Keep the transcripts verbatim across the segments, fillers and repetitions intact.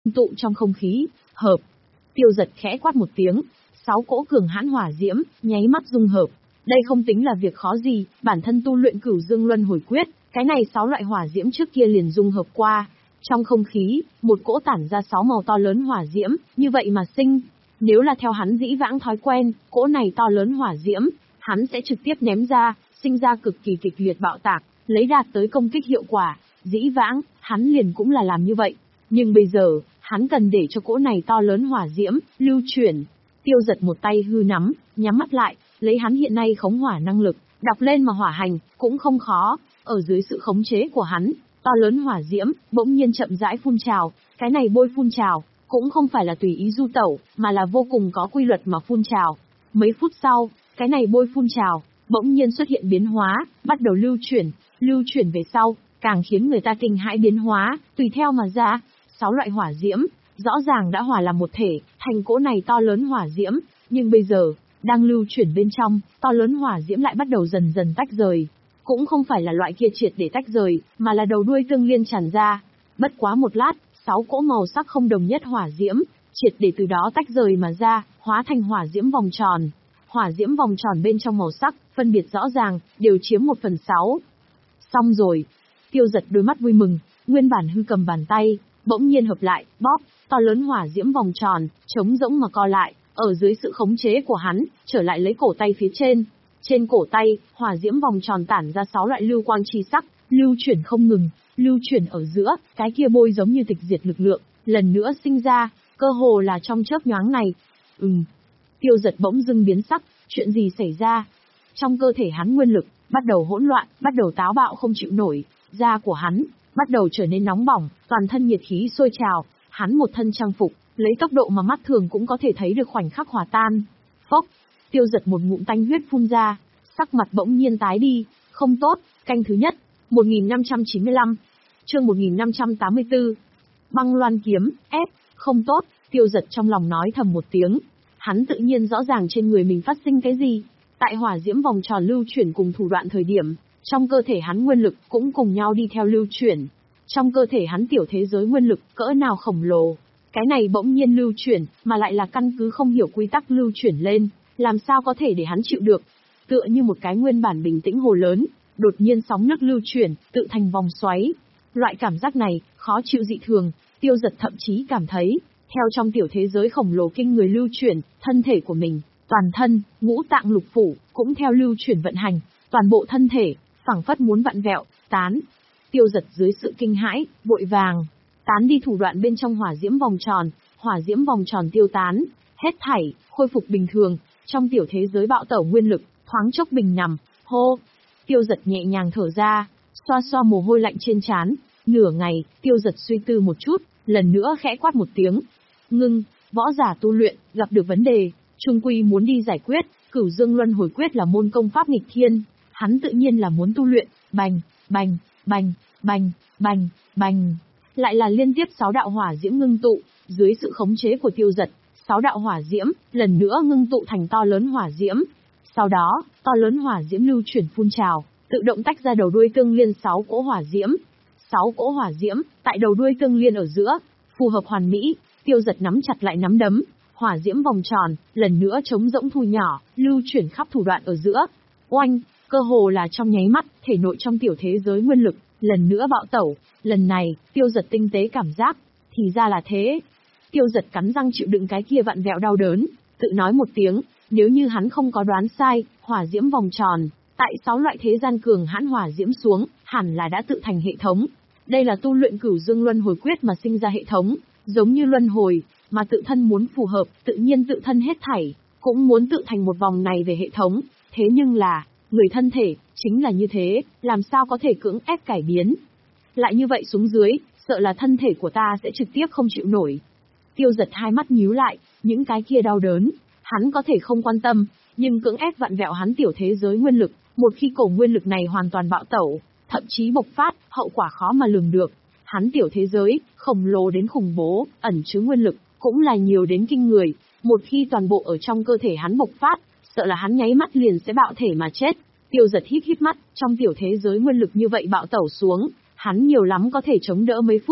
tụ trong không khí, hợp. Tiêu Dật khẽ quát một tiếng, sáu cỗ cường hãn hỏa diễm, nháy mắt dung hợp. Đây không tính là việc khó gì, bản thân tu luyện Cửu Dương Luân Hồi Quyết, cái này sáu loại hỏa diễm trước kia liền dung hợp qua. Trong không khí, một cỗ tản ra sáu màu to lớn hỏa diễm, như vậy mà sinh. Nếu là theo hắn dĩ vãng thói quen, cỗ này to lớn hỏa diễm, hắn sẽ trực tiếp ném ra, sinh ra cực kỳ kịch liệt bạo tạc, lấy đạt tới công kích hiệu quả. Dĩ vãng, hắn liền cũng là làm như vậy. Nhưng bây giờ, hắn cần để cho cỗ này to lớn hỏa diễm, lưu chuyển. Tiêu Dật một tay hư nắm, nhắm mắt lại, lấy hắn hiện nay khống hỏa năng lực, đọc lên mà hỏa hành, cũng không khó. Ở dưới sự khống chế của hắn, to lớn hỏa diễm, bỗng nhiên chậm rãi phun trào. Cái này bôi phun trào, cũng không phải là tùy ý du tẩu, mà là vô cùng có quy luật mà phun trào. Mấy phút sau, cái này bôi phun trào, bỗng nhiên xuất hiện biến hóa, bắt đầu lưu chuyển, lưu chuyển về sau, càng khiến người ta kinh hãi biến hóa, tùy theo mà ra, sáu loại hỏa diễm, rõ ràng đã hòa làm một thể, thành cỗ này to lớn hỏa diễm, nhưng bây giờ, đang lưu chuyển bên trong, to lớn hỏa diễm lại bắt đầu dần dần tách rời. Cũng không phải là loại kia triệt để tách rời, mà là đầu đuôi tương liên tràn ra. Bất quá một lát, sáu cỗ màu sắc không đồng nhất hỏa diễm, triệt để từ đó tách rời mà ra, hóa thành hỏa diễm vòng tròn. Hỏa diễm vòng tròn bên trong màu sắc, phân biệt rõ ràng, đều chiếm một phần sáu. Xong rồi. Tiêu Dật đôi mắt vui mừng, nguyên bản hư cầm bàn tay, bỗng nhiên hợp lại, bóp, to lớn hỏa diễm vòng tròn, trống rỗng mà co lại, ở dưới sự khống chế của hắn, trở lại lấy cổ tay phía trên. Trên cổ tay, hỏa diễm vòng tròn tản ra sáu loại lưu quang chi sắc, lưu chuyển không ngừng, lưu chuyển ở giữa, cái kia bôi giống như tịch diệt lực lượng, lần nữa sinh ra, cơ hồ là trong chớp nhoáng này. Ừm. Tiêu Dật bỗng dưng biến sắc, chuyện gì xảy ra? Trong cơ thể hắn nguyên lực, bắt đầu hỗn loạn, bắt đầu táo bạo không chịu nổi, da của hắn, bắt đầu trở nên nóng bỏng, toàn thân nhiệt khí sôi trào, hắn một thân trang phục, lấy tốc độ mà mắt thường cũng có thể thấy được khoảnh khắc hòa tan. Phốc, Tiêu Dật một ngụm tanh huyết phun ra, sắc mặt bỗng nhiên tái đi, không tốt, canh thứ nhất, một nghìn năm trăm chín mươi lăm, chương một nghìn năm trăm tám mươi tư. Băng Loan kiếm, ép, không tốt, Tiêu Dật trong lòng nói thầm một tiếng. Hắn tự nhiên rõ ràng trên người mình phát sinh cái gì. Tại hỏa diễm vòng tròn lưu chuyển cùng thủ đoạn thời điểm, trong cơ thể hắn nguyên lực cũng cùng nhau đi theo lưu chuyển. Trong cơ thể hắn tiểu thế giới nguyên lực cỡ nào khổng lồ. Cái này bỗng nhiên lưu chuyển, mà lại là căn cứ không hiểu quy tắc lưu chuyển lên, làm sao có thể để hắn chịu được. Tựa như một cái nguyên bản bình tĩnh hồ lớn, đột nhiên sóng nước lưu chuyển, tự thành vòng xoáy. Loại cảm giác này, khó chịu dị thường, Tiêu Dật thậm chí cảm thấy, theo trong tiểu thế giới khổng lồ kinh người lưu chuyển, thân thể của mình, toàn thân, ngũ tạng lục phủ, cũng theo lưu chuyển vận hành, toàn bộ thân thể, phảng phất muốn vặn vẹo, tán. Tiêu Dật dưới sự kinh hãi, vội vàng, tán đi thủ đoạn bên trong hỏa diễm vòng tròn, hỏa diễm vòng tròn tiêu tán, hết thảy, khôi phục bình thường, trong tiểu thế giới bạo tẩu nguyên lực, thoáng chốc bình nằm, hô. Tiêu Dật nhẹ nhàng thở ra, xoa xoa mồ hôi lạnh trên trán, nửa ngày, Tiêu Dật suy tư một chút, lần nữa khẽ quát một tiếng. Ngưng, võ giả tu luyện, gặp được vấn đề, chung quy muốn đi giải quyết, Cửu Dương Luân Hồi Quyết là môn công pháp nghịch thiên, hắn tự nhiên là muốn tu luyện, bành, bành, bành, bành, bành, bành. Lại là liên tiếp sáu đạo hỏa diễm ngưng tụ, dưới sự khống chế của Tiêu Dật, sáu đạo hỏa diễm, lần nữa ngưng tụ thành to lớn hỏa diễm. Sau đó, to lớn hỏa diễm lưu chuyển phun trào, tự động tách ra đầu đuôi tương liên sáu cỗ hỏa diễm. Sáu cỗ hỏa diễm, tại đầu đuôi tương liên ở giữa, phù hợp hoàn mỹ. Tiêu Dật nắm chặt lại nắm đấm, hỏa diễm vòng tròn, lần nữa trống rỗng thu nhỏ, lưu chuyển khắp thủ đoạn ở giữa. Oanh, cơ hồ là trong nháy mắt, thể nội trong tiểu thế giới nguyên lực, lần nữa bạo tẩu, lần này, Tiêu Dật tinh tế cảm giác, thì ra là thế. Tiêu Dật cắn răng chịu đựng cái kia vặn vẹo đau đớn, tự nói một tiếng, nếu như hắn không có đoán sai, hỏa diễm vòng tròn, tại sáu loại thế gian cường hãn hỏa diễm xuống, hẳn là đã tự thành hệ thống. Đây là tu luyện Cửu Dương Luân Hồi Quyết mà sinh ra hệ thống. Giống như luân hồi, mà tự thân muốn phù hợp, tự nhiên tự thân hết thảy, cũng muốn tự thành một vòng này về hệ thống, thế nhưng là, người thân thể, chính là như thế, làm sao có thể cưỡng ép cải biến. Lại như vậy xuống dưới, sợ là thân thể của ta sẽ trực tiếp không chịu nổi. Tiêu Dật hai mắt nhíu lại, những cái kia đau đớn, hắn có thể không quan tâm, nhưng cưỡng ép vặn vẹo hắn tiểu thế giới nguyên lực, một khi cổ nguyên lực này hoàn toàn bạo tẩu, thậm chí bộc phát, hậu quả khó mà lường được. Hắn tiểu thế giới, khổng lồ đến khủng bố, ẩn chứa nguyên lực, cũng là nhiều đến kinh người. Một khi toàn bộ ở trong cơ thể hắn bộc phát, sợ là hắn nháy mắt liền sẽ bạo thể mà chết. Tiêu Dật híp híp mắt, trong tiểu thế giới nguyên lực như vậy bạo tẩu xuống, hắn nhiều lắm có thể chống đỡ mấy phút.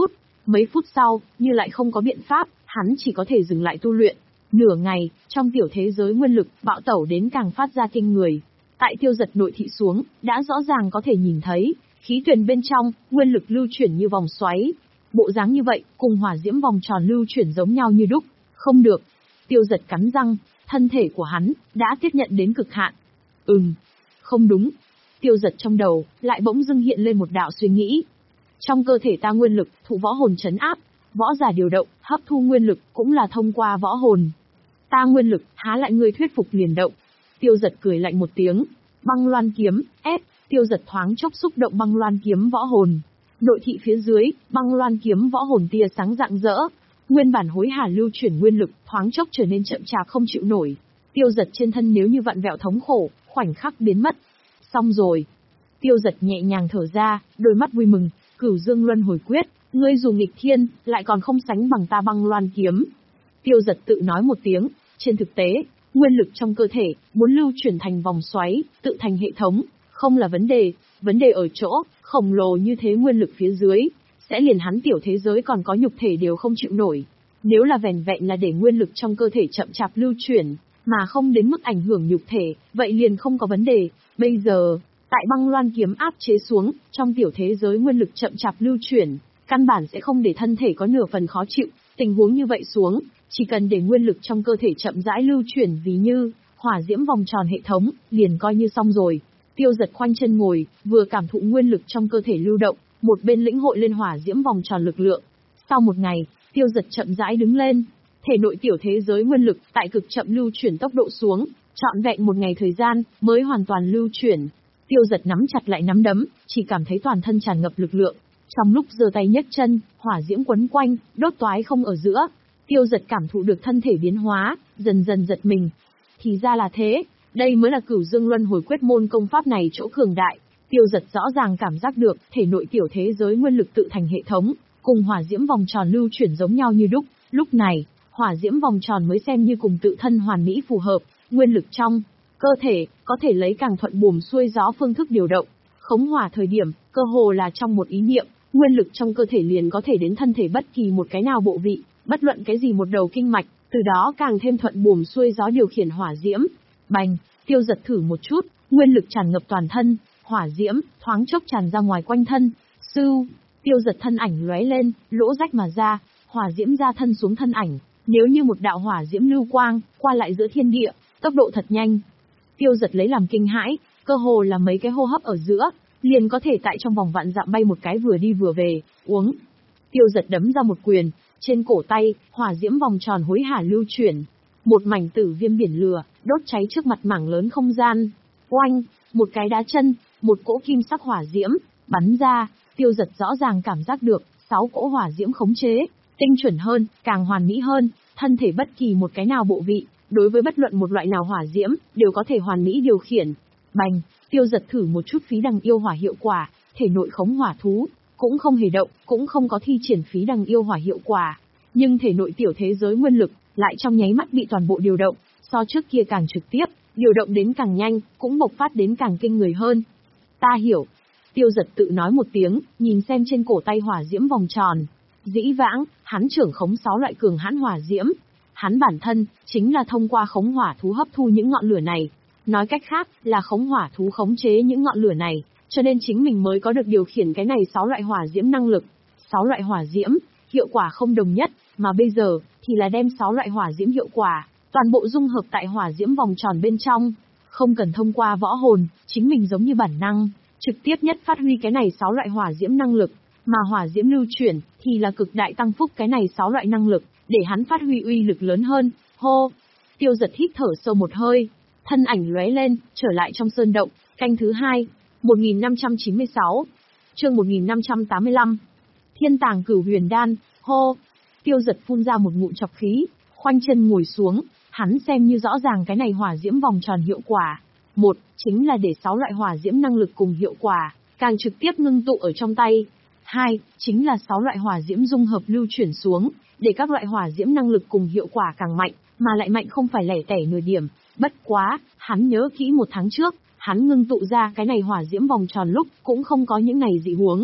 Mấy phút sau, như lại không có biện pháp, hắn chỉ có thể dừng lại tu luyện. Nửa ngày, trong tiểu thế giới nguyên lực, bạo tẩu đến càng phát ra kinh người. Tại Tiêu Giật nội thị xuống, đã rõ ràng có thể nhìn thấy, khí tuyền bên trong, nguyên lực lưu chuyển như vòng xoáy. Bộ dáng như vậy, cùng hỏa diễm vòng tròn lưu chuyển giống nhau như đúc. Không được. Tiêu Giật cắn răng, thân thể của hắn, đã tiếp nhận đến cực hạn. Ừm, không đúng. Tiêu Giật trong đầu, lại bỗng dưng hiện lên một đạo suy nghĩ. Trong cơ thể ta nguyên lực, thụ võ hồn trấn áp, võ giả điều động, hấp thu nguyên lực, cũng là thông qua võ hồn. Ta nguyên lực, há lại ngươi thuyết phục liền động. Tiêu Giật cười lạnh một tiếng, băng loan kiếm, ép, Tiêu Giật thoáng chốc xúc động băng loan kiếm võ hồn. Nội thị phía dưới, băng loan kiếm võ hồn tia sáng rạng rỡ. Nguyên bản hối hả lưu chuyển nguyên lực, thoáng chốc trở nên chậm chạp không chịu nổi. Tiêu Giật trên thân nếu như vặn vẹo thống khổ, khoảnh khắc biến mất. Xong rồi. Tiêu Giật nhẹ nhàng thở ra, đôi mắt vui mừng, Cửu Dương Luân Hồi Quyết, ngươi dù nghịch thiên, lại còn không sánh bằng ta băng loan kiếm. Tiêu Giật tự nói một tiếng, trên thực tế, nguyên lực trong cơ thể, muốn lưu chuyển thành vòng xoáy, tự thành hệ thống, không là vấn đề, vấn đề ở chỗ, khổng lồ như thế nguyên lực phía dưới, sẽ liền hắn tiểu thế giới còn có nhục thể đều không chịu nổi. Nếu là vẻn vẹn là để nguyên lực trong cơ thể chậm chạp lưu chuyển, mà không đến mức ảnh hưởng nhục thể, vậy liền không có vấn đề. Bây giờ, tại băng loan kiếm áp chế xuống, trong tiểu thế giới nguyên lực chậm chạp lưu chuyển, căn bản sẽ không để thân thể có nửa phần khó chịu. Tình huống như vậy xuống, chỉ cần để nguyên lực trong cơ thể chậm rãi lưu chuyển ví như hỏa diễm vòng tròn hệ thống, liền coi như xong rồi. Tiêu Giật khoanh chân ngồi, vừa cảm thụ nguyên lực trong cơ thể lưu động, một bên lĩnh hội lên hỏa diễm vòng tròn lực lượng. Sau một ngày, Tiêu Giật chậm rãi đứng lên, thể nội tiểu thế giới nguyên lực tại cực chậm lưu chuyển tốc độ xuống, trọn vẹn một ngày thời gian mới hoàn toàn lưu chuyển. Tiêu Giật nắm chặt lại nắm đấm, chỉ cảm thấy toàn thân tràn ngập lực lượng. Trong lúc giơ tay nhấc chân, hỏa diễm quấn quanh, đốt toái không ở giữa. Tiêu Giật cảm thụ được thân thể biến hóa, dần dần giật mình. Thì ra là thế, đây mới là Cửu Dương Luân Hồi Quyết môn công pháp này chỗ cường đại. Tiêu Giật rõ ràng cảm giác được, thể nội tiểu thế giới nguyên lực tự thành hệ thống, cùng hỏa diễm vòng tròn lưu chuyển giống nhau như đúc. Lúc này, hỏa diễm vòng tròn mới xem như cùng tự thân hoàn mỹ phù hợp, nguyên lực trong cơ thể có thể lấy càng thuận buồm xuôi gió phương thức điều động. Khống hỏa thời điểm, cơ hồ là trong một ý niệm, nguyên lực trong cơ thể liền có thể đến thân thể bất kỳ một cái nào bộ vị, bất luận cái gì một đầu kinh mạch, từ đó càng thêm thuận buồm xuôi gió điều khiển hỏa diễm. Bành, Tiêu Giật thử một chút, nguyên lực tràn ngập toàn thân, hỏa diễm thoáng chốc tràn ra ngoài quanh thân. Sưu, Tiêu Giật thân ảnh lóe lên, lỗ rách mà ra, hỏa diễm ra thân xuống thân ảnh, nếu như một đạo hỏa diễm lưu quang, qua lại giữa thiên địa, tốc độ thật nhanh. Tiêu Giật lấy làm kinh hãi, cơ hồ là mấy cái hô hấp ở giữa, liền có thể tại trong vòng vạn dặm bay một cái vừa đi vừa về, uống. Tiêu Giật đấm ra một quyền, trên cổ tay, hỏa diễm vòng tròn hối hả lưu chuyển. Một mảnh tử viêm biển lửa, đốt cháy trước mặt mảng lớn không gian. Oanh, một cái đá chân, một cỗ kim sắc hỏa diễm, bắn ra. Tiêu Giật rõ ràng cảm giác được, sáu cỗ hỏa diễm khống chế, tinh chuẩn hơn, càng hoàn mỹ hơn, thân thể bất kỳ một cái nào bộ vị, đối với bất luận một loại nào hỏa diễm, đều có thể hoàn mỹ điều khiển. Bành, Tiêu Giật thử một chút phí đằng yêu hỏa hiệu quả, thể nội khống hỏa thú, cũng không hề động, cũng không có thi triển phí đằng yêu hỏa hiệu quả. Nhưng thể nội tiểu thế giới nguyên lực, lại trong nháy mắt bị toàn bộ điều động, so trước kia càng trực tiếp, điều động đến càng nhanh, cũng bộc phát đến càng kinh người hơn. Ta hiểu. Tiêu Giật tự nói một tiếng, nhìn xem trên cổ tay hỏa diễm vòng tròn. Dĩ vãng, hắn trưởng khống sáu loại cường hãn hỏa diễm. Hắn bản thân, chính là thông qua khống hỏa thú hấp thu những ngọn lửa này. Nói cách khác, là khống hỏa thú khống chế những ngọn lửa này, cho nên chính mình mới có được điều khiển cái này sáu loại hỏa diễm năng lực. Sáu loại hỏa diễm, hiệu quả không đồng nhất, mà bây giờ, thì là đem sáu loại hỏa diễm hiệu quả, toàn bộ dung hợp tại hỏa diễm vòng tròn bên trong. Không cần thông qua võ hồn, chính mình giống như bản năng, trực tiếp nhất phát huy cái này sáu loại hỏa diễm năng lực, mà hỏa diễm lưu chuyển, thì là cực đại tăng phúc cái này sáu loại năng lực, để hắn phát huy uy lực lớn hơn. Hô! Tiêu Giật hít thở sâu một hơi, thân ảnh lóe lên, trở lại trong sơn động, canh thứ hai, một nghìn năm trăm chín mươi sáu, chương một nghìn năm trăm tám mươi lăm. Thiên tàng cửu huyền đan, hô! Tiêu Giật phun ra một ngụm trọc khí, khoanh chân ngồi xuống, hắn xem như rõ ràng cái này hỏa diễm vòng tròn hiệu quả. Một, chính là để sáu loại hỏa diễm năng lực cùng hiệu quả, càng trực tiếp ngưng tụ ở trong tay. Hai, chính là sáu loại hỏa diễm dung hợp lưu chuyển xuống, để các loại hỏa diễm năng lực cùng hiệu quả càng mạnh, mà lại mạnh không phải lẻ tẻ nửa điểm. Bất quá, hắn nhớ kỹ một tháng trước, hắn ngưng tụ ra cái này hỏa diễm vòng tròn lúc cũng không có những này dị huống.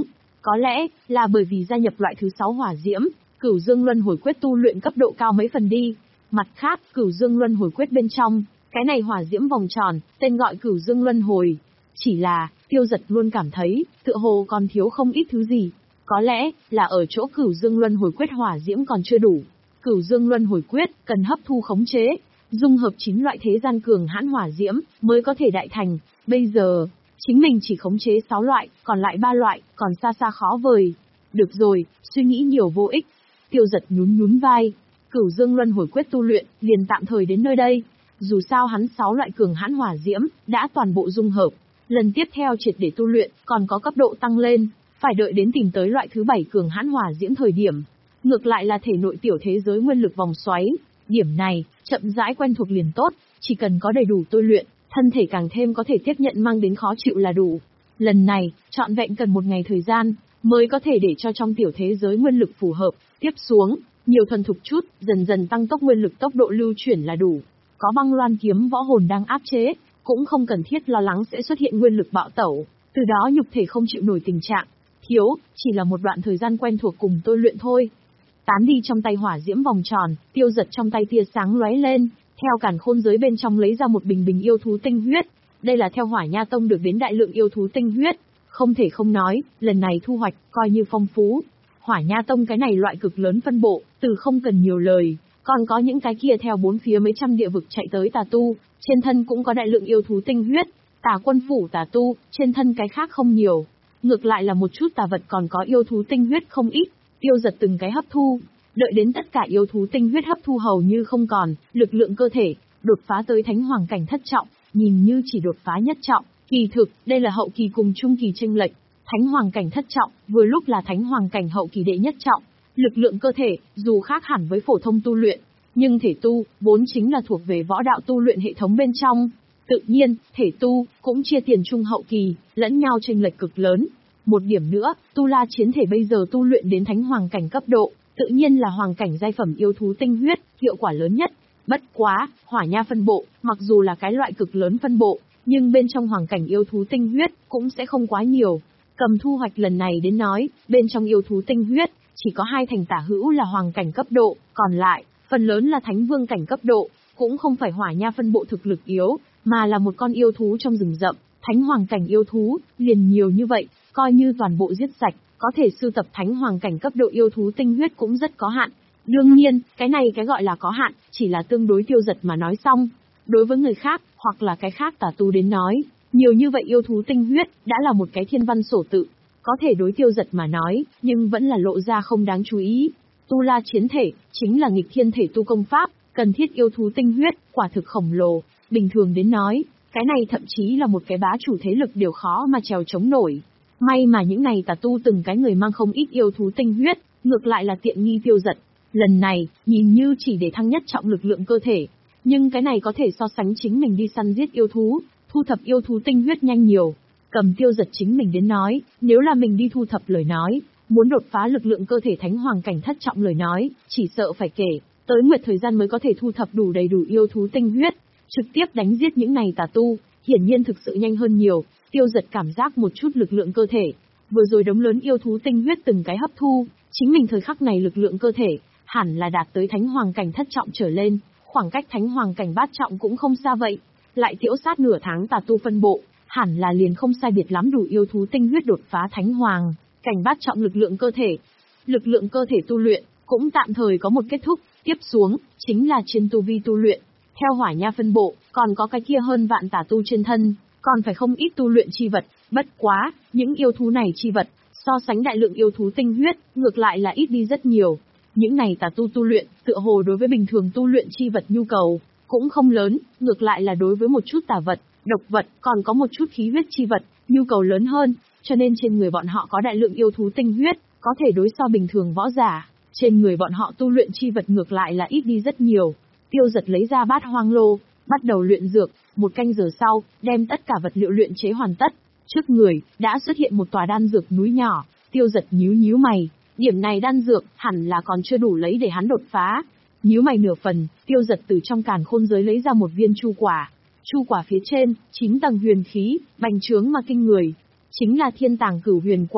Có lẽ là bởi vì gia nhập loại thứ sáu hỏa diễm, Cửu Dương Luân Hồi Quyết tu luyện cấp độ cao mấy phần đi. Mặt khác, Cửu Dương Luân Hồi Quyết bên trong, cái này hỏa diễm vòng tròn, tên gọi Cửu Dương Luân Hồi. Chỉ là, Tiêu Dật luôn cảm thấy, tựa hồ còn thiếu không ít thứ gì. Có lẽ là ở chỗ Cửu Dương Luân Hồi Quyết hỏa diễm còn chưa đủ. Cửu Dương Luân Hồi Quyết cần hấp thu khống chế, dung hợp chín loại thế gian cường hãn hỏa diễm mới có thể đại thành. Bây giờ, chính mình chỉ khống chế sáu loại, còn lại ba loại, còn xa xa khó vời. Được rồi, suy nghĩ nhiều vô ích. Tiêu Dật nhún nhún vai. Cửu Dương Luân Hồi Quyết tu luyện, liền tạm thời đến nơi đây. Dù sao hắn sáu loại cường hãn hỏa diễm, đã toàn bộ dung hợp. Lần tiếp theo triệt để tu luyện, còn có cấp độ tăng lên. Phải đợi đến tìm tới loại thứ bảy cường hãn hỏa diễm thời điểm. Ngược lại là thể nội tiểu thế giới nguyên lực vòng xoáy. Điểm này, chậm rãi quen thuộc liền tốt, chỉ cần có đầy đủ tu luyện, thân thể càng thêm có thể tiếp nhận mang đến khó chịu là đủ. Lần này, trọn vẹn cần một ngày thời gian, mới có thể để cho trong tiểu thế giới nguyên lực phù hợp, tiếp xuống, nhiều thuần thục chút, dần dần tăng tốc nguyên lực tốc độ lưu chuyển là đủ. Có băng loan kiếm võ hồn đang áp chế, cũng không cần thiết lo lắng sẽ xuất hiện nguyên lực bạo tẩu, từ đó nhục thể không chịu nổi tình trạng. Thiếu, chỉ là một đoạn thời gian quen thuộc cùng tôi luyện thôi. Tán đi trong tay hỏa diễm vòng tròn, Tiêu Dật trong tay tia sáng lóe lên, theo càn khôn giới bên trong lấy ra một bình bình yêu thú tinh huyết. Đây là theo Hỏa Nha Tông được đến đại lượng yêu thú tinh huyết. Không thể không nói, lần này thu hoạch, coi như phong phú. Hỏa Nha Tông cái này loại cực lớn phân bộ, từ không cần nhiều lời, còn có những cái kia theo bốn phía mấy trăm địa vực chạy tới tà tu, trên thân cũng có đại lượng yêu thú tinh huyết. Tà quân phủ tà tu, trên thân cái khác không nhiều. Ngược lại là một chút tà vật còn có yêu thú tinh huyết không ít. Tiêu Dật từng cái hấp thu, đợi đến tất cả yêu thú tinh huyết hấp thu hầu như không còn, lực lượng cơ thể, đột phá tới thánh hoàng cảnh thất trọng, nhìn như chỉ đột phá nhất trọng, kỳ thực, đây là hậu kỳ cùng trung kỳ chênh lệch, thánh hoàng cảnh thất trọng, vừa lúc là thánh hoàng cảnh hậu kỳ đệ nhất trọng, lực lượng cơ thể, dù khác hẳn với phổ thông tu luyện, nhưng thể tu, vốn chính là thuộc về võ đạo tu luyện hệ thống bên trong, tự nhiên, thể tu, cũng chia tiền trung hậu kỳ, lẫn nhau chênh lệch cực lớn. Một điểm nữa, tu la chiến thể bây giờ tu luyện đến thánh hoàng cảnh cấp độ, tự nhiên là hoàng cảnh giai phẩm yêu thú tinh huyết, hiệu quả lớn nhất. Bất quá, Hỏa Nha phân bộ, mặc dù là cái loại cực lớn phân bộ, nhưng bên trong hoàng cảnh yêu thú tinh huyết, cũng sẽ không quá nhiều. Cầm thu hoạch lần này đến nói, bên trong yêu thú tinh huyết, chỉ có hai thành tả hữu là hoàng cảnh cấp độ, còn lại, phần lớn là thánh vương cảnh cấp độ, cũng không phải Hỏa Nha phân bộ thực lực yếu, mà là một con yêu thú trong rừng rậm, thánh hoàng cảnh yêu thú, liền nhiều như vậy, coi như toàn bộ giết sạch, có thể sưu tập thánh hoàng cảnh cấp độ yêu thú tinh huyết cũng rất có hạn. Đương nhiên, cái này cái gọi là có hạn, chỉ là tương đối Tiêu Dật mà nói xong. Đối với người khác, hoặc là cái khác tà tu đến nói, nhiều như vậy yêu thú tinh huyết, đã là một cái thiên văn sổ tự. Có thể đối Tiêu Dật mà nói, nhưng vẫn là lộ ra không đáng chú ý. Tu la chiến thể, chính là nghịch thiên thể tu công pháp, cần thiết yêu thú tinh huyết, quả thực khổng lồ. Bình thường đến nói, cái này thậm chí là một cái bá chủ thế lực đều khó mà trèo chống nổi. May mà những này tà tu từng cái người mang không ít yêu thú tinh huyết, ngược lại là tiện nghi Tiêu Dật. Lần này, nhìn như chỉ để thăng nhất trọng lực lượng cơ thể, nhưng cái này có thể so sánh chính mình đi săn giết yêu thú, thu thập yêu thú tinh huyết nhanh nhiều. Cầm Tiêu Dật chính mình đến nói, nếu là mình đi thu thập lời nói, muốn đột phá lực lượng cơ thể thánh hoàng cảnh thất trọng lời nói, chỉ sợ phải kể, tới nguyệt thời gian mới có thể thu thập đủ đầy đủ yêu thú tinh huyết, trực tiếp đánh giết những này tà tu, hiển nhiên thực sự nhanh hơn nhiều. Tiêu Dật cảm giác một chút lực lượng cơ thể, vừa rồi đống lớn yêu thú tinh huyết từng cái hấp thu, chính mình thời khắc này lực lượng cơ thể, hẳn là đạt tới thánh hoàng cảnh thất trọng trở lên, khoảng cách thánh hoàng cảnh bát trọng cũng không xa vậy. Lại tiễu sát nửa tháng tà tu phân bộ, hẳn là liền không sai biệt lắm đủ yêu thú tinh huyết đột phá thánh hoàng cảnh bát trọng lực lượng cơ thể. Lực lượng cơ thể tu luyện, cũng tạm thời có một kết thúc, tiếp xuống, chính là trên tu vi tu luyện. Theo Hỏa Nha phân bộ, còn có cái kia hơn vạn tà tu trên thân, còn phải không ít tu luyện chi vật, bất quá, những yêu thú này chi vật, so sánh đại lượng yêu thú tinh huyết, ngược lại là ít đi rất nhiều. Những này tà tu tu luyện, tựa hồ đối với bình thường tu luyện chi vật nhu cầu, cũng không lớn, ngược lại là đối với một chút tà vật, độc vật, còn có một chút khí huyết chi vật, nhu cầu lớn hơn, cho nên trên người bọn họ có đại lượng yêu thú tinh huyết, có thể đối so bình thường võ giả, trên người bọn họ tu luyện chi vật ngược lại là ít đi rất nhiều. Tiêu Dật lấy ra bát hoang lô, bắt đầu luyện dược, một canh giờ sau, đem tất cả vật liệu luyện chế hoàn tất. Trước người, đã xuất hiện một tòa đan dược núi nhỏ, Tiêu Dật nhíu nhíu mày, điểm này đan dược, hẳn là còn chưa đủ lấy để hắn đột phá. Nhíu mày nửa phần, Tiêu Dật từ trong càn khôn giới lấy ra một viên chu quả. Chu quả phía trên, chín tầng huyền khí, bành trướng mà kinh người. Chính là thiên tàng cửu huyền quả.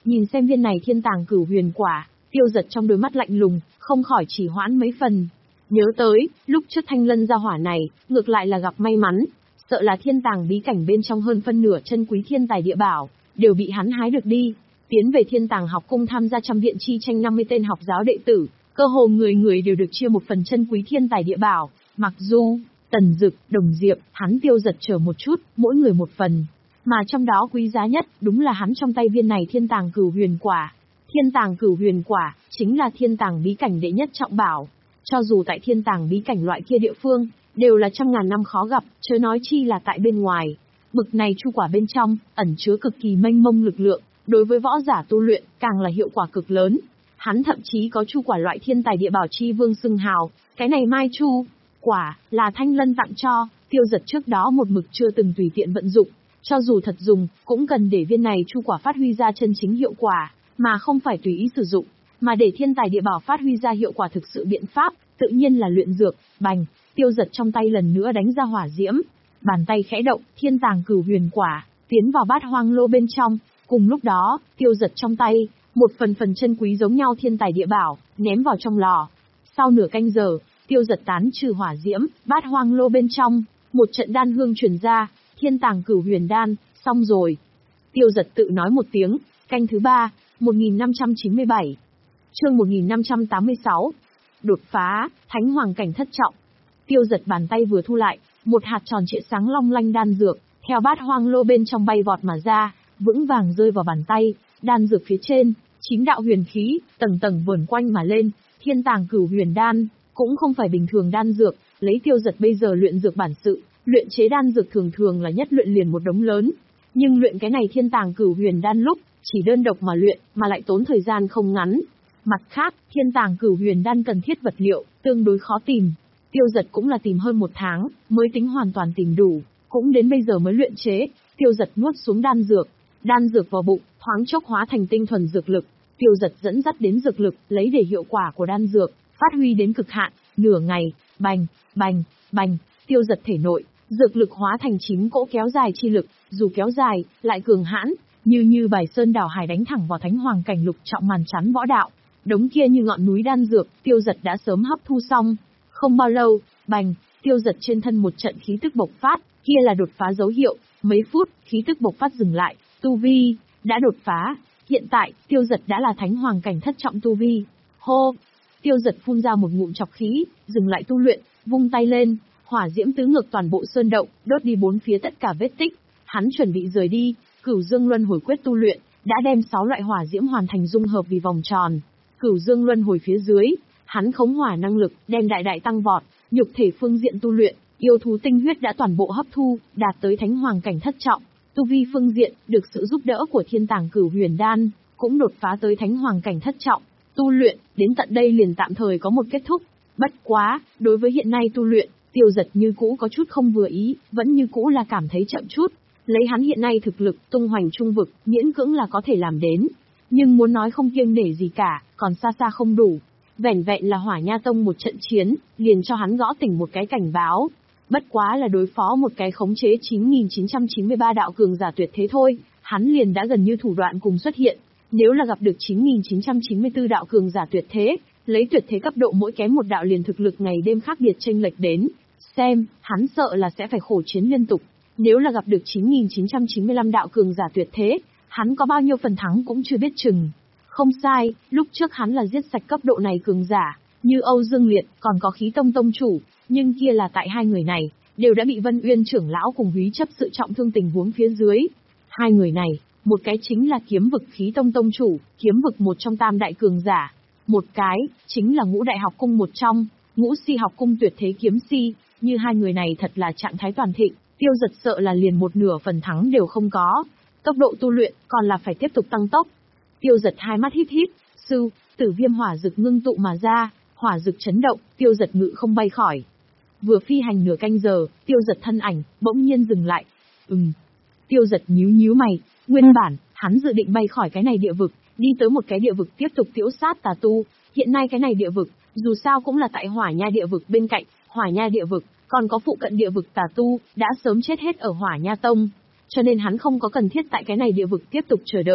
Nhìn xem viên này thiên tàng cửu huyền quả, Tiêu Giật trong đôi mắt lạnh lùng, không khỏi chỉ hoãn mấy phần. Nhớ tới, lúc trước Thanh Lân ra hỏa này, ngược lại là gặp may mắn, sợ là thiên tàng bí cảnh bên trong hơn phân nửa chân quý thiên tài địa bảo, đều bị hắn hái được đi. Tiến về thiên tàng học cung tham gia trăm viện chi tranh năm mươi tên học giáo đệ tử, cơ hồ người người đều được chia một phần chân quý thiên tài địa bảo, mặc dù Tần Dực, Đồng Diệp, hắn Tiêu Giật chờ một chút, mỗi người một phần. Mà trong đó quý giá nhất, đúng là hắn trong tay viên này thiên tàng cửu huyền quả. Thiên tàng cửu huyền quả, chính là thiên tàng bí cảnh đệ nhất trọng bảo. Cho dù tại thiên tàng bí cảnh loại kia địa phương, đều là trăm ngàn năm khó gặp, chớ nói chi là tại bên ngoài. Bực này chu quả bên trong, ẩn chứa cực kỳ mênh mông lực lượng, đối với võ giả tu luyện, càng là hiệu quả cực lớn. Hắn thậm chí có chu quả loại thiên tài địa bảo chi vương xưng hào, cái này mai chu quả, là Thanh Lân tặng cho, Tiêu Giật trước đó một mực chưa từng tùy tiện vận dụng. Cho dù thật dùng, cũng cần để viên này chu quả phát huy ra chân chính hiệu quả, mà không phải tùy ý sử dụng, mà để thiên tài địa bảo phát huy ra hiệu quả thực sự biện pháp, tự nhiên là luyện dược. Bành, Tiêu Giật trong tay lần nữa đánh ra hỏa diễm, bàn tay khẽ động, thiên tàng cửu huyền quả tiến vào bát hoang lô bên trong. Cùng lúc đó, Tiêu Giật trong tay một phần phần chân quý giống nhau thiên tài địa bảo ném vào trong lò. Sau nửa canh giờ, Tiêu Giật tán trừ hỏa diễm, bát hoang lô bên trong một trận đan hương truyền ra. Thiên tàng cửu huyền đan, xong rồi. Tiêu Giật tự nói một tiếng, canh thứ ba, một nghìn năm trăm chín mươi bảy. Chương một nghìn năm trăm tám mươi sáu. Đột phá, thánh hoàng cảnh thất trọng. Tiêu Giật bàn tay vừa thu lại, một hạt tròn trịa sáng long lanh đan dược, theo bát hoang lô bên trong bay vọt mà ra, vững vàng rơi vào bàn tay. Đan dược phía trên, chín đạo huyền khí, tầng tầng vờn quanh mà lên. Thiên tàng cửu huyền đan, cũng không phải bình thường đan dược, lấy Tiêu Giật bây giờ luyện dược bản sự. Luyện chế đan dược thường thường là nhất luyện liền một đống lớn, nhưng luyện cái này thiên tàng cửu huyền đan lúc, chỉ đơn độc mà luyện, mà lại tốn thời gian không ngắn. Mặt khác, thiên tàng cửu huyền đan cần thiết vật liệu, tương đối khó tìm. Tiêu Giật cũng là tìm hơn một tháng, mới tính hoàn toàn tìm đủ, cũng đến bây giờ mới luyện chế. Tiêu Giật nuốt xuống đan dược, đan dược vào bụng, thoáng chốc hóa thành tinh thuần dược lực. Tiêu Giật dẫn dắt đến dược lực, lấy để hiệu quả của đan dược phát huy đến cực hạn. Nửa ngày, bành, bành, bành, Tiêu Giật thể nội dược lực hóa thành chín cỗ kéo dài chi lực, dù kéo dài, lại cường hãn, như như bài sơn đảo hải đánh thẳng vào thánh hoàng cảnh lục trọng màn chắn võ đạo. Đống kia như ngọn núi đan dược, Tiêu Giật đã sớm hấp thu xong. Không bao lâu, bành, Tiêu Giật trên thân một trận khí tức bộc phát, kia là đột phá dấu hiệu. Mấy phút, khí tức bộc phát dừng lại, tu vi đã đột phá. Hiện tại, Tiêu Giật đã là thánh hoàng cảnh thất trọng tu vi. Hô, Tiêu Giật phun ra một ngụm chọc khí, dừng lại tu luyện, vung tay lên. Hỏa diễm tứ ngược toàn bộ sơn động, đốt đi bốn phía tất cả vết tích. Hắn chuẩn bị rời đi, Cửu Dương Luân Hồi quyết tu luyện, đã đem sáu loại hỏa diễm hoàn thành dung hợp vì vòng tròn. Cửu Dương Luân Hồi phía dưới, hắn khống hỏa năng lực, đem đại đại tăng vọt, nhục thể phương diện tu luyện, yêu thú tinh huyết đã toàn bộ hấp thu, đạt tới thánh hoàng cảnh thất trọng. Tu vi phương diện, được sự giúp đỡ của thiên tàng cửu huyền đan, cũng đột phá tới thánh hoàng cảnh thất trọng. Tu luyện, đến tận đây liền tạm thời có một kết thúc. Bất quá, đối với hiện nay tu luyện, Tiêu Giật như cũ có chút không vừa ý, vẫn như cũ là cảm thấy chậm chút. Lấy hắn hiện nay thực lực, tung hoành trung vực, miễn cưỡng là có thể làm đến. Nhưng muốn nói không kiêng nể gì cả, còn xa xa không đủ. Vẻn vẹn là Hỏa Nha Tông một trận chiến, liền cho hắn gõ tỉnh một cái cảnh báo. Bất quá là đối phó một cái khống chế chín nghìn chín trăm chín mươi ba đạo cường giả tuyệt thế thôi, hắn liền đã gần như thủ đoạn cùng xuất hiện. Nếu là gặp được chín nghìn chín trăm chín mươi tư đạo cường giả tuyệt thế, lấy tuyệt thế cấp độ mỗi kém một đạo liền thực lực ngày đêm khác biệt chênh lệch đến. Xem, hắn sợ là sẽ phải khổ chiến liên tục. Nếu là gặp được chín nghìn chín trăm chín mươi lăm đạo cường giả tuyệt thế, hắn có bao nhiêu phần thắng cũng chưa biết chừng. Không sai, lúc trước hắn là giết sạch cấp độ này cường giả, như Âu Dương Liệt, còn có Khí Tông Tông Chủ, nhưng kia là tại hai người này, đều đã bị Vân Uyên trưởng lão cùng Húy chấp sự trọng thương tình huống phía dưới. Hai người này, một cái chính là kiếm vực Khí Tông Tông Chủ, kiếm vực một trong tam đại cường giả. Một cái, chính là ngũ đại học cung một trong, ngũ si học cung tuyệt thế kiếm si, như hai người này thật là trạng thái toàn thịnh, Tiêu Giật sợ là liền một nửa phần thắng đều không có. Tốc độ tu luyện, còn là phải tiếp tục tăng tốc. Tiêu Giật hai mắt híp híp, sư, tử viêm hỏa dực ngưng tụ mà ra, hỏa dực chấn động, Tiêu Giật ngự không bay khỏi. Vừa phi hành nửa canh giờ, Tiêu Giật thân ảnh, bỗng nhiên dừng lại. Ừm. Tiêu Giật nhíu nhíu mày, nguyên bản, hắn dự định bay khỏi cái này địa vực, đi tới một cái địa vực tiếp tục tiễu sát tà tu. Hiện nay cái này địa vực, dù sao cũng là tại Hỏa Nha địa vực bên cạnh, Hỏa Nha địa vực, còn có phụ cận địa vực tà tu, đã sớm chết hết ở Hỏa Nha Tông. Cho nên hắn không có cần thiết tại cái này địa vực tiếp tục chờ đợi.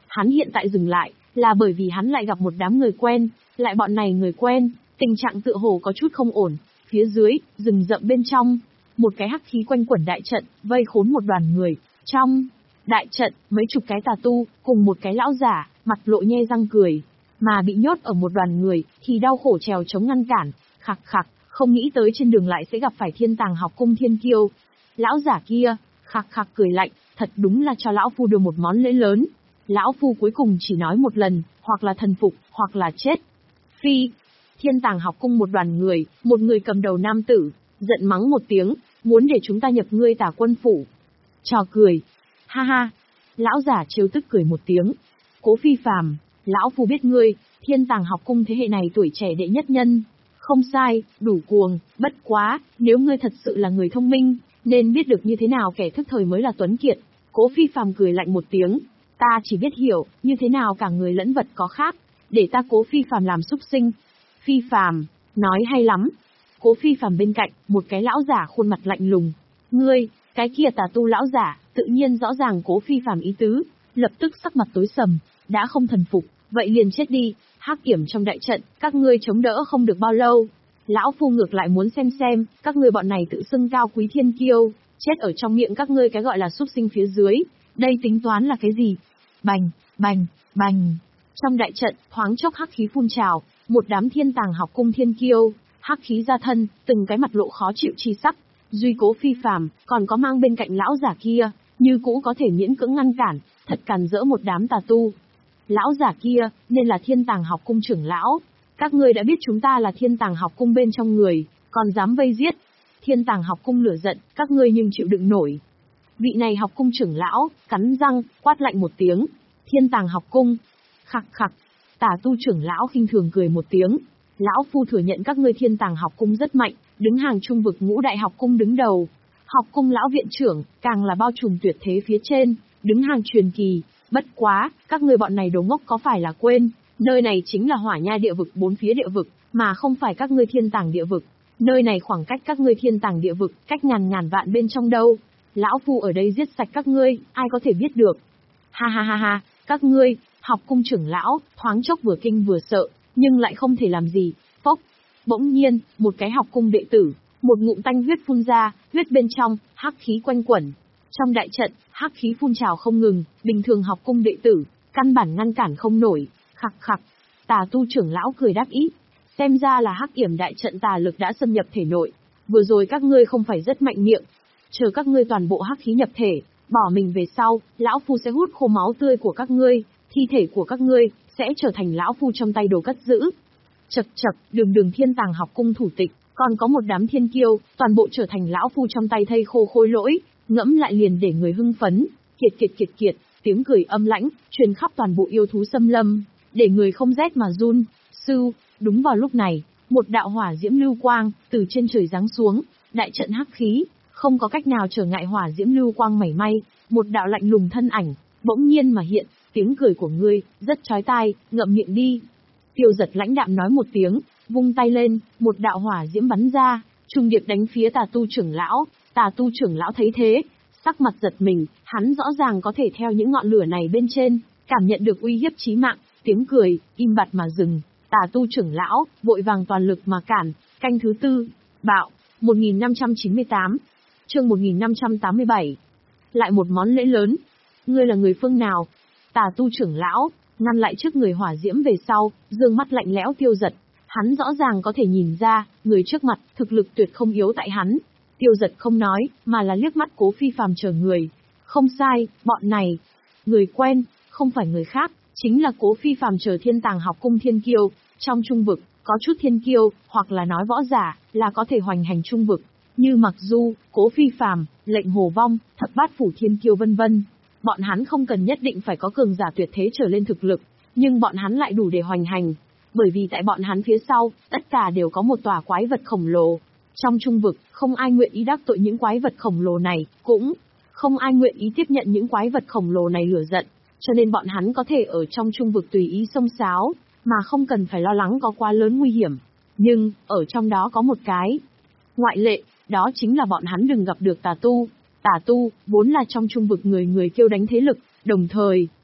Hắn hiện tại dừng lại, là bởi vì hắn lại gặp một đám người quen, lại bọn này người quen, tình trạng tựa hồ có chút không ổn. Phía dưới, rừng rậm bên trong, một cái hắc khí quanh quẩn đại trận, vây khốn một đoàn người. Trong đại trận, mấy chục cái tà tu, cùng một cái lão giả, mặt lộ nhe răng cười. Mà bị nhốt ở một đoàn người, thì đau khổ trèo chống ngăn cản. Khặc khặc, không nghĩ tới trên đường lại sẽ gặp phải Thiên Tàng học cung Thiên Kiêu. Lão giả kia, khặc khặc cười lạnh, thật đúng là cho lão phu đưa một món lễ lớn. Lão phu cuối cùng chỉ nói một lần, hoặc là thần phục, hoặc là chết. Phi, Thiên Tàng học cung một đoàn người, một người cầm đầu nam tử, giận mắng một tiếng, muốn để chúng ta nhập ngươi Tà Quân phủ. Trò cười. Ha ha. Lão giả trêu tức cười một tiếng. Cố Phi Phàm, lão phu biết ngươi, Thiên Tàng học cung thế hệ này tuổi trẻ đệ nhất nhân. Không sai, đủ cuồng, bất quá, nếu ngươi thật sự là người thông minh, nên biết được như thế nào kẻ thức thời mới là tuấn kiệt. Cố Phi Phàm cười lạnh một tiếng. Ta chỉ biết hiểu, như thế nào cả người lẫn vật có khác, để ta Cố Phi Phàm làm súc sinh. Phi Phàm, nói hay lắm. Cố Phi Phàm bên cạnh, một cái lão giả khuôn mặt lạnh lùng. Ngươi, cái kia tà tu lão giả, tự nhiên rõ ràng Cố Phi Phàm ý tứ, lập tức sắc mặt tối sầm, đã không thần phục, vậy liền chết đi, hắc kiểm trong đại trận, các ngươi chống đỡ không được bao lâu. Lão phu ngược lại muốn xem xem, các ngươi bọn này tự xưng cao quý thiên kiêu, chết ở trong miệng các ngươi cái gọi là súc sinh phía dưới, đây tính toán là cái gì? Bành, bành, bành. Trong đại trận, thoáng chốc hắc khí phun trào, một đám Thiên Tàng học cung thiên kiêu, hắc khí ra thân, từng cái mặt lộ khó chịu chi sắc. Duy Cố Phi Phàm, còn có mang bên cạnh lão giả kia, như cũ có thể miễn cưỡng ngăn cản, thật càn rỡ một đám tà tu. Lão giả kia, nên là Thiên Tàng học cung trưởng lão. Các ngươi đã biết chúng ta là Thiên Tàng học cung bên trong người, còn dám vây giết. Thiên Tàng học cung lửa giận, các ngươi nhưng chịu đựng nổi. Vị này học cung trưởng lão, cắn răng, quát lạnh một tiếng. Thiên Tàng học cung. Khặc khặc. Tà tu trưởng lão khinh thường cười một tiếng. Lão phu thừa nhận các ngươi Thiên Tàng học cung rất mạnh, đứng hàng trung vực ngũ đại học cung đứng đầu. Học cung lão viện trưởng, càng là bao trùm tuyệt thế phía trên, đứng hàng truyền kỳ. Bất quá, các ngươi bọn này đồ ngốc có phải là quên, nơi này chính là Hỏa Nha địa vực bốn phía địa vực, mà không phải các ngươi Thiên Tàng địa vực. Nơi này khoảng cách các ngươi Thiên Tàng địa vực, cách ngàn ngàn vạn bên trong đâu. Lão phu ở đây giết sạch các ngươi, ai có thể biết được. Ha ha ha ha, các ngươi, học cung trưởng lão, thoáng chốc vừa kinh vừa sợ, nhưng lại không thể làm gì. Phốc. Bỗng nhiên, một cái học cung đệ tử, một ngụm tanh huyết phun ra, huyết bên trong, hắc khí quanh quẩn. Trong đại trận, hắc khí phun trào không ngừng, bình thường học cung đệ tử, căn bản ngăn cản không nổi. Khặc khặc. Tà tu trưởng lão cười đáp ý. Xem ra là hắc yểm đại trận tà lực đã xâm nhập thể nội. Vừa rồi các ngươi không phải rất mạnh miệng. Chờ các ngươi toàn bộ hắc khí nhập thể, bỏ mình về sau, lão phu sẽ hút khô máu tươi của các ngươi, thi thể của các ngươi sẽ trở thành lão phu trong tay đồ cất giữ. Chậc chậc, đường đường Thiên Tàng học cung thủ tịch, còn có một đám thiên kiêu, toàn bộ trở thành lão phu trong tay thây khô khôi lỗi, ngẫm lại liền để người hưng phấn. Kiệt kiệt kiệt kiệt, tiếng cười âm lãnh truyền khắp toàn bộ yêu thú xâm lâm, để người không rét mà run. Sư, đúng vào lúc này, một đạo hỏa diễm lưu quang từ trên trời giáng xuống, đại trận hắc khí không có cách nào trở ngại hỏa diễm lưu quang mảy may, một đạo lạnh lùng thân ảnh bỗng nhiên mà hiện. Tiếng cười của ngươi rất chói tai, ngậm miệng đi. Tiêu Giật lãnh đạm nói một tiếng, vung tay lên, một đạo hỏa diễm bắn ra, trùng điệp đánh phía tà tu trưởng lão. Tà tu trưởng lão thấy thế, sắc mặt giật mình, hắn rõ ràng có thể theo những ngọn lửa này bên trên, cảm nhận được uy hiếp chí mạng. Tiếng cười im bặt mà dừng. Tà tu trưởng lão vội vàng toàn lực mà cản. Canh thứ tư, bạo. một nghìn năm trăm chín mươi tám, chương một nghìn năm trăm tám mươi bảy. Lại một món lễ lớn. Ngươi là người phương nào? Tà tu trưởng lão ngăn lại trước người hỏa diễm về sau, dương mắt lạnh lẽo Tiêu Giật. Hắn rõ ràng có thể nhìn ra, người trước mặt thực lực tuyệt không yếu tại hắn. Tiêu Giật không nói, mà là liếc mắt Cố Phi Phàm chờ người. Không sai, bọn này, người quen, không phải người khác, chính là Cố Phi Phàm chờ Thiên Tàng học cung thiên kiêu. Trong trung vực, có chút thiên kiêu, hoặc là nói võ giả, là có thể hoành hành trung vực, như Mặc Du, Cố Phi Phàm, Lệnh Hồ Vong, Thập Bát Phủ thiên kiêu vân vân. Bọn hắn không cần nhất định phải có cường giả tuyệt thế trở lên thực lực, nhưng bọn hắn lại đủ để hoành hành, bởi vì tại bọn hắn phía sau, tất cả đều có một tòa quái vật khổng lồ. Trong trung vực, không ai nguyện ý đắc tội những quái vật khổng lồ này, cũng không ai nguyện ý tiếp nhận những quái vật khổng lồ này lửa giận, cho nên bọn hắn có thể ở trong trung vực tùy ý xông xáo, mà không cần phải lo lắng có quá lớn nguy hiểm. Nhưng, ở trong đó có một cái ngoại lệ, đó chính là bọn hắn đừng gặp được tà tu. Tà tu, vốn là trong trung vực người người kêu đánh thế lực, đồng thời,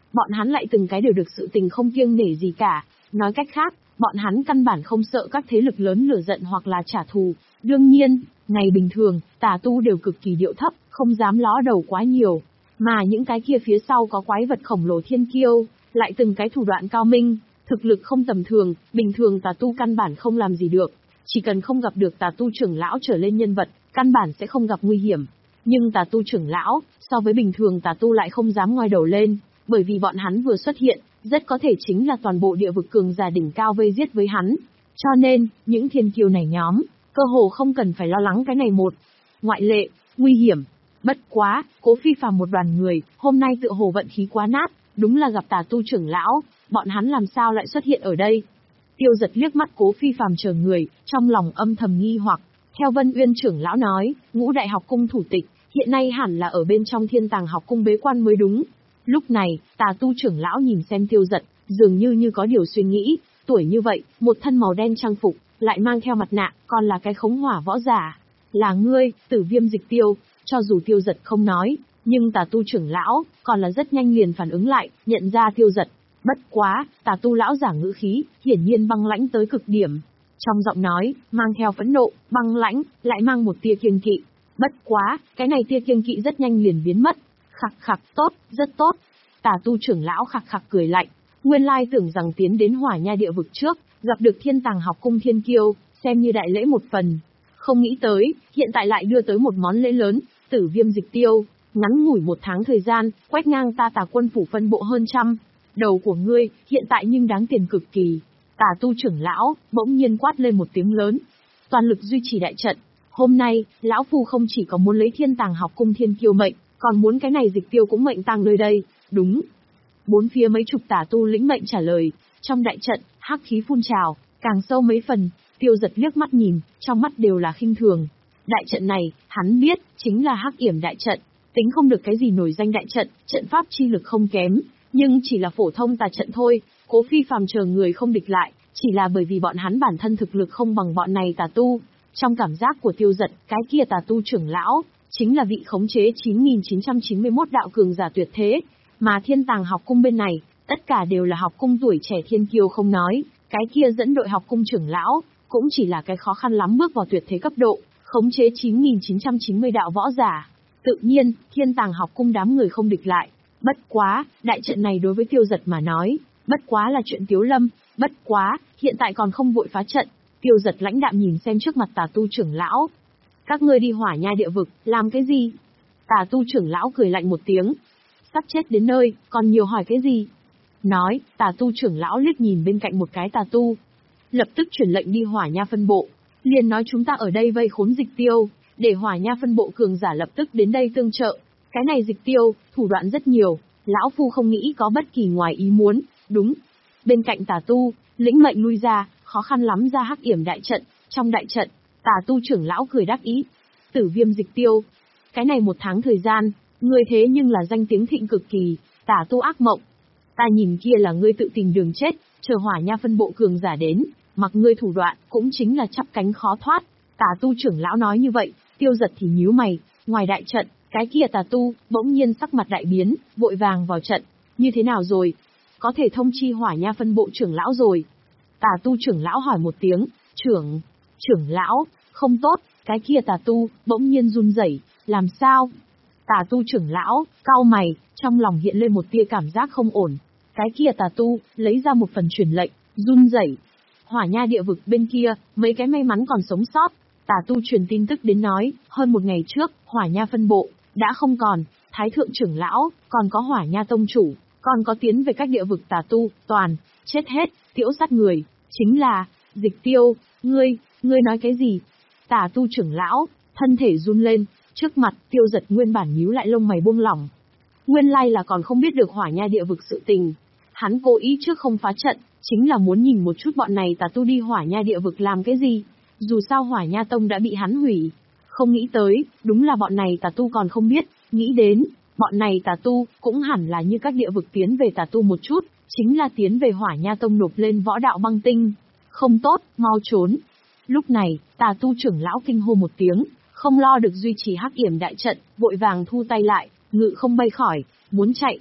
bọn hắn lại từng cái đều được sự tình không kiêng nể gì cả. Nói cách khác, bọn hắn căn bản không sợ các thế lực lớn lửa giận hoặc là trả thù. Đương nhiên, ngày bình thường, tà tu đều cực kỳ điệu thấp, không dám ló đầu quá nhiều. Mà những cái kia phía sau có quái vật khổng lồ thiên kiêu, lại từng cái thủ đoạn cao minh, thực lực không tầm thường, bình thường tà tu căn bản không làm gì được. Chỉ cần không gặp được tà tu trưởng lão trở lên nhân vật, căn bản sẽ không gặp nguy hiểm. Nhưng tà tu trưởng lão, so với bình thường tà tu lại không dám ngoi đầu lên, bởi vì bọn hắn vừa xuất hiện, rất có thể chính là toàn bộ địa vực cường giả đỉnh cao vây giết với hắn. Cho nên, những thiên kiêu này nhóm, cơ hồ không cần phải lo lắng cái này một. Ngoại lệ, nguy hiểm. Bất quá, Cố Phi Phàm một đoàn người, hôm nay tựa hồ vận khí quá nát, đúng là gặp tà tu trưởng lão, bọn hắn làm sao lại xuất hiện ở đây. Tiêu Giật liếc mắt Cố Phi Phàm chờ người, trong lòng âm thầm nghi hoặc. Theo Vân Uyên trưởng lão nói, Ngũ Đại học cung thủ tịch, hiện nay hẳn là ở bên trong Thiên Tàng học cung bế quan mới đúng. Lúc này, tà tu trưởng lão nhìn xem Tiêu Giật, dường như như có điều suy nghĩ, tuổi như vậy, một thân màu đen trang phục, lại mang theo mặt nạ, còn là cái khống hỏa võ giả. Là ngươi, Tử Viêm Dịch Tiêu. Cho dù Tiêu Giật không nói, nhưng tà tu trưởng lão, còn là rất nhanh liền phản ứng lại, nhận ra Tiêu Giật. Bất quá, tà tu lão giả ngữ khí, hiển nhiên băng lãnh tới cực điểm. Trong giọng nói, mang theo phẫn nộ, băng lãnh, lại mang một tia kiêng kỵ. Bất quá, cái này tia kiêng kỵ rất nhanh liền biến mất. Khặc khặc, tốt, rất tốt. Tà tu trưởng lão khặc khặc cười lạnh. Nguyên lai tưởng rằng tiến đến Hỏa Nha địa vực trước, gặp được Thiên Tàng học cung thiên kiêu, xem như đại lễ một phần. Không nghĩ tới, hiện tại lại đưa tới một món lễ lớn, Tử Viêm Dịch Tiêu. Ngắn ngủi một tháng thời gian, quét ngang ta Tà quân phủ phân bộ hơn trăm. Đầu của ngươi, hiện tại nhưng đáng tiền cực kỳ. Tà tu trưởng lão, bỗng nhiên quát lên một tiếng lớn. Toàn lực duy trì đại trận. Hôm nay, lão phu không chỉ có muốn lấy Thiên Tàng học cung thiên kiêu mệnh, còn muốn cái này Dịch Tiêu cũng mệnh tang nơi đây. Đúng. Bốn phía mấy chục tà tu lĩnh mệnh trả lời. Trong đại trận, hắc khí phun trào, càng sâu mấy phần. Tiêu Giật liếc mắt nhìn, trong mắt đều là khinh thường. Đại trận này, hắn biết, chính là Hắc Yểm đại trận. Tính không được cái gì nổi danh đại trận, trận pháp chi lực không kém, nhưng chỉ là phổ thông tà trận thôi. Cố Phi Phàm chờ người không địch lại, chỉ là bởi vì bọn hắn bản thân thực lực không bằng bọn này tà tu. Trong cảm giác của Tiêu Giật, cái kia tà tu trưởng lão, chính là vị khống chế chín nghìn chín trăm chín mươi mốt đạo cường giả tuyệt thế. Mà Thiên Tàng học cung bên này, tất cả đều là học cung tuổi trẻ thiên kiêu không nói, cái kia dẫn đội học cung trưởng lão, cũng chỉ là cái khó khăn lắm bước vào tuyệt thế cấp độ, khống chế chín nghìn chín trăm chín mươi đạo võ giả. Tự nhiên, Thiên Tàng học cung đám người không địch lại. Bất quá, đại trận này đối với Tiêu Giật mà nói, bất quá là chuyện tiếu lâm, bất quá, hiện tại còn không vội phá trận. Tiêu Giật lãnh đạm nhìn xem trước mặt tà tu trưởng lão. Các ngươi đi Hỏa Nha địa vực, làm cái gì? Tà tu trưởng lão cười lạnh một tiếng. Sắp chết đến nơi, còn nhiều hỏi cái gì? Nói, tà tu trưởng lão liếc nhìn bên cạnh một cái tà tu. Lập tức chuyển lệnh đi Hỏa Nha phân bộ. Liền nói chúng ta ở đây vây khốn Dịch Tiêu, để Hỏa Nha phân bộ cường giả lập tức đến đây tương trợ. Cái này Dịch Tiêu, thủ đoạn rất nhiều, lão phu không nghĩ có bất kỳ ngoài ý muốn. Đúng. Bên cạnh tà tu, lĩnh mệnh lui ra, khó khăn lắm ra Hắc Yểm đại trận. Trong đại trận, tà tu trưởng lão cười đắc ý. Tử Viêm Dịch Tiêu. Cái này một tháng thời gian, ngươi thế nhưng là danh tiếng thịnh cực kỳ, tà tu ác mộng. Ta nhìn kia là ngươi tự tìm đường chết, chờ Hỏa Nha phân bộ cường giả đến, mặc ngươi thủ đoạn, cũng chính là chắp cánh khó thoát. Tà tu trưởng lão nói như vậy, Tiêu Giật thì nhíu mày, ngoài đại trận, cái kia tà tu, bỗng nhiên sắc mặt đại biến, vội vàng vào trận. Như thế nào rồi? Có thể thông chi Hỏa Nha phân bộ trưởng lão rồi. Tà tu trưởng lão hỏi một tiếng, trưởng, trưởng lão, không tốt, cái kia tà tu, bỗng nhiên run rẩy, làm sao? Tà tu trưởng lão, cau mày, trong lòng hiện lên một tia cảm giác không ổn. Cái kia tà tu, lấy ra một phần truyền lệnh, run rẩy. Hỏa Nha địa vực bên kia, mấy cái may mắn còn sống sót. Tà tu truyền tin tức đến nói, hơn một ngày trước, Hỏa Nha phân bộ, đã không còn, Thái thượng trưởng lão, còn có Hỏa Nha tông chủ, còn có tiến về các địa vực tà tu, toàn, chết hết, tiễu sát người, chính là, Dịch Tiêu, ngươi, ngươi nói cái gì? Tà tu trưởng lão, thân thể run lên, trước mặt, Tiêu Giật nguyên bản nhíu lại lông mày buông lỏng. Nguyên lai là còn không biết được Hỏa Nha địa vực sự tình. Hắn cố ý trước không phá trận, chính là muốn nhìn một chút bọn này tà tu đi Hỏa Nha địa vực làm cái gì. Dù sao Hỏa Nha tông đã bị hắn hủy. Không nghĩ tới, đúng là bọn này tà tu còn không biết, nghĩ đến, bọn này tà tu cũng hẳn là như các địa vực tiến về tà tu một chút, chính là tiến về Hỏa Nha tông nộp lên võ đạo băng tinh. Không tốt, mau trốn. Lúc này, tà tu trưởng lão kinh hô một tiếng, không lo được duy trì Hắc Yểm đại trận, vội vàng thu tay lại, ngự không bay khỏi, muốn chạy.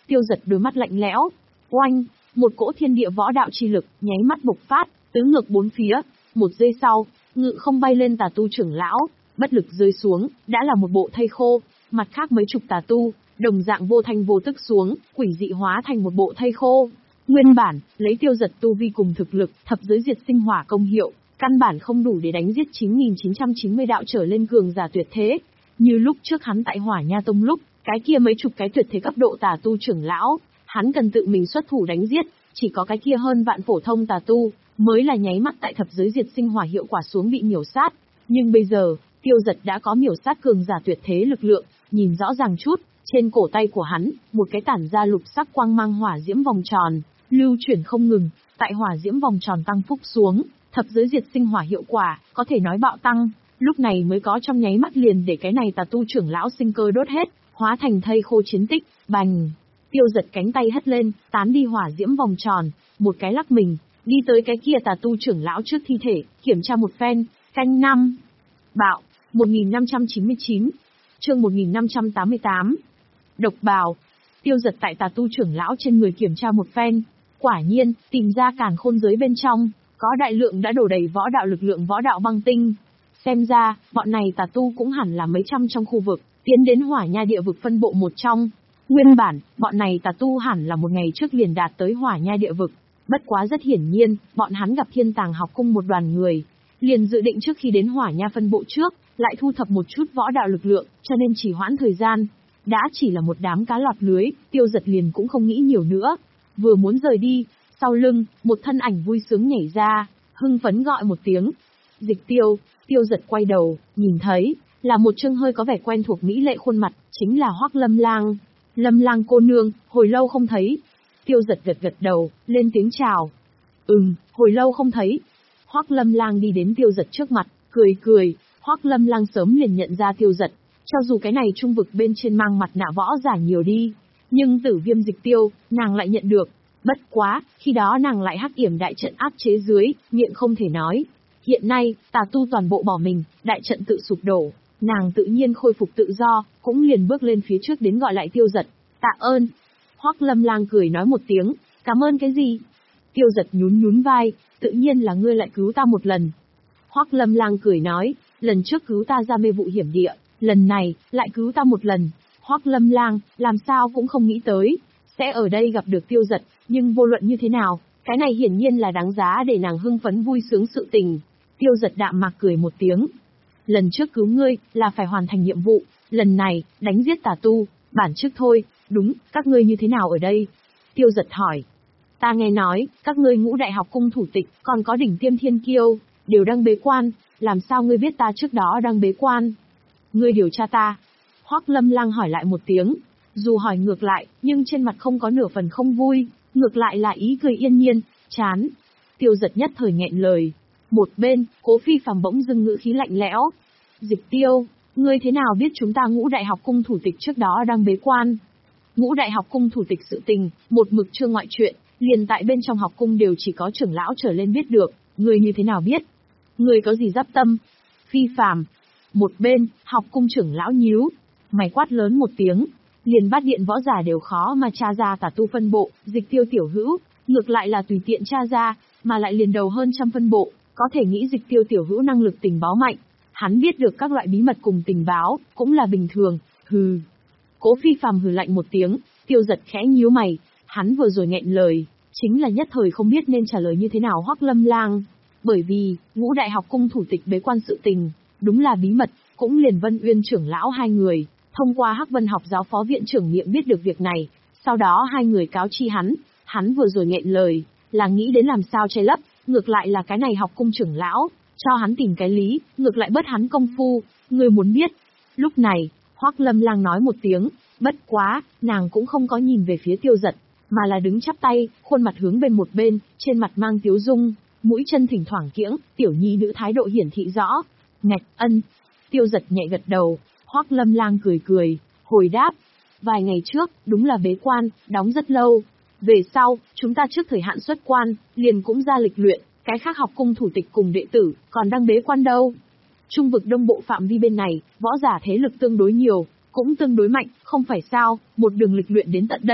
Tiêu Giật đôi mắt lạnh lẽo. Oanh, một cỗ thiên địa võ đạo chi lực nháy mắt bộc phát, tứ ngược bốn phía. Một giây sau, ngự không bay lên tà tu trưởng lão, bất lực rơi xuống, đã là một bộ thây khô. Mặt khác mấy chục tà tu, đồng dạng vô thanh vô tức xuống, quỷ dị hóa thành một bộ thây khô. Nguyên bản, lấy Tiêu Giật tu vi cùng thực lực, thập giới diệt sinh hỏa công hiệu, căn bản không đủ để đánh giết chín nghìn chín trăm chín mươi đạo trở lên cường giả tuyệt thế. Như lúc trước hắn tại Hỏa Nha Tông lúc, cái kia mấy chục cái tuyệt thế cấp độ tà tu trưởng lão, hắn cần tự mình xuất thủ đánh giết, chỉ có cái kia hơn vạn phổ thông tà tu, mới là nháy mắt tại thập giới diệt sinh hỏa hiệu quả xuống bị miểu sát. Nhưng bây giờ, Tiêu Giật đã có miểu sát cường giả tuyệt thế lực lượng, nhìn rõ ràng chút, trên cổ tay của hắn, một cái tản ra lục sắc quang mang hỏa diễm vòng tròn, lưu chuyển không ngừng, tại hỏa diễm vòng tròn tăng phúc xuống, thập giới diệt sinh hỏa hiệu quả, có thể nói bạo tăng, lúc này mới có trong nháy mắt liền để cái này tà tu trưởng lão sinh cơ đốt hết, hóa thành thây khô chiến tích, bành. Tiêu Giật cánh tay hất lên, tán đi hỏa diễm vòng tròn, một cái lắc mình, đi tới cái kia tà tu trưởng lão trước thi thể, kiểm tra một phen, canh năm. Bạo, một nghìn năm trăm chín mươi chín, chương một nghìn năm trăm tám mươi tám. Độc bào. Tiêu Giật tại tà tu trưởng lão trên người kiểm tra một phen, quả nhiên, tìm ra càn khôn giới bên trong, có đại lượng đã đổ đầy võ đạo lực lượng võ đạo băng tinh. Xem ra, bọn này tà tu cũng hẳn là mấy trăm trong khu vực, tiến đến Hỏa Nha địa vực phân bộ một trong. Nguyên bản, bọn này tà tu hẳn là một ngày trước liền đạt tới Hỏa Nha địa vực. Bất quá rất hiển nhiên, bọn hắn gặp Thiên Tàng học cung một đoàn người, liền dự định trước khi đến Hỏa Nha phân bộ trước, lại thu thập một chút võ đạo lực lượng, cho nên chỉ hoãn thời gian. Đã chỉ là một đám cá lọt lưới, Tiêu Giật liền cũng không nghĩ nhiều nữa. Vừa muốn rời đi, sau lưng, một thân ảnh vui sướng nhảy ra, hưng phấn gọi một tiếng. Dịch Tiêu. Tiêu Giật quay đầu, nhìn thấy, là một trương hơi có vẻ quen thuộc mỹ lệ khuôn mặt, chính là Hoắc Lâm Lang. Lâm Lang cô nương, hồi lâu không thấy. Tiêu Giật gật gật đầu, lên tiếng chào. Ừm, hồi lâu không thấy. Hoắc Lâm Lang đi đến Tiêu Giật trước mặt, cười cười. Hoắc Lâm Lang sớm liền nhận ra Tiêu Giật, cho dù cái này trung vực bên trên mang mặt nạ võ giả nhiều đi, nhưng Tử Viêm Dịch Tiêu, nàng lại nhận được. Bất quá, khi đó nàng lại hắc yểm đại trận áp chế dưới, miệng không thể nói. Hiện nay, tà tu toàn bộ bỏ mình, đại trận tự sụp đổ, nàng tự nhiên khôi phục tự do, cũng liền bước lên phía trước đến gọi lại Tiêu Giật. Tạ ơn. Hoắc Lâm Lang cười nói một tiếng, cảm ơn cái gì? Tiêu Giật nhún nhún vai, tự nhiên là ngươi lại cứu ta một lần. Hoắc Lâm Lang cười nói, lần trước cứu ta ra mê vụ hiểm địa, lần này, lại cứu ta một lần. Hoắc Lâm Lang, làm sao cũng không nghĩ tới, sẽ ở đây gặp được Tiêu Giật, nhưng vô luận như thế nào, cái này hiển nhiên là đáng giá để nàng hưng phấn vui sướng sự tình. Tiêu Giật đạm mạc cười một tiếng. Lần trước cứu ngươi, là phải hoàn thành nhiệm vụ, lần này, đánh giết tà tu, bản trước thôi, đúng, các ngươi như thế nào ở đây? Tiêu Giật hỏi. Ta nghe nói, các ngươi Ngũ Đại học cung thủ tịch, còn có đỉnh tiêm thiên kiêu, đều đang bế quan, làm sao ngươi biết ta trước đó đang bế quan? Ngươi điều tra ta. Hoắc Lâm Lang hỏi lại một tiếng, dù hỏi ngược lại, nhưng trên mặt không có nửa phần không vui, ngược lại là ý cười yên nhiên, chán. Tiêu Giật nhất thời nghẹn lời. Một bên, Cố Phi Phàm bỗng dưng ngữ khí lạnh lẽo. Dịch Tiêu, ngươi thế nào biết chúng ta Ngũ Đại học cung thủ tịch trước đó đang bế quan? Ngũ Đại học cung thủ tịch sự tình, một mực chưa ngoại chuyện, liền tại bên trong học cung đều chỉ có trưởng lão trở lên biết được, ngươi như thế nào biết? Ngươi có gì giáp tâm? Phi Phàm. Một bên, học cung trưởng lão nhíu mày quát lớn một tiếng, liền Bát Điện võ giả đều khó mà tra ra tà tu phân bộ, Dịch Tiêu tiểu hữu, ngược lại là tùy tiện tra ra, mà lại liền đầu hơn trăm phân bộ, có thể nghĩ Dịch Tiêu tiểu hữu năng lực tình báo mạnh, hắn biết được các loại bí mật cùng tình báo, cũng là bình thường. Hừ. Cố Phi Phàm hừ lạnh một tiếng, Tiêu Giật khẽ nhíu mày, hắn vừa rồi nghẹn lời, chính là nhất thời không biết nên trả lời như thế nào Hoắc Lâm Lang, bởi vì Ngũ Đại học cung thủ tịch bế quan sự tình, đúng là bí mật, cũng liền Vân Uyên trưởng lão hai người, thông qua Hắc Vân học giáo phó viện trưởng miệng biết được việc này, sau đó hai người cáo chi hắn, hắn vừa rồi nghẹn lời, là nghĩ đến làm sao che lấp, ngược lại là cái này học cung trưởng lão, cho hắn tìm cái lý, ngược lại bớt hắn công phu, ngươi muốn biết. Lúc này, Hoắc Lâm Lang nói một tiếng, bất quá, nàng cũng không có nhìn về phía Tiêu Giật, mà là đứng chắp tay, khuôn mặt hướng bên một bên, trên mặt mang tiếu dung, mũi chân thỉnh thoảng kiễng, tiểu nhi nữ thái độ hiển thị rõ. Ngạch, ân. Tiêu Giật nhẹ gật đầu, Hoắc Lâm Lang cười cười, hồi đáp. Vài ngày trước, đúng là bế quan, đóng rất lâu. Về sau, chúng ta trước thời hạn xuất quan, liền cũng ra lịch luyện, cái khác học cung thủ tịch cùng đệ tử, còn đang bế quan đâu. Trung vực đông bộ phạm vi bên này, võ giả thế lực tương đối nhiều, cũng tương đối mạnh, không phải sao, một đường lịch luyện đến tận đây,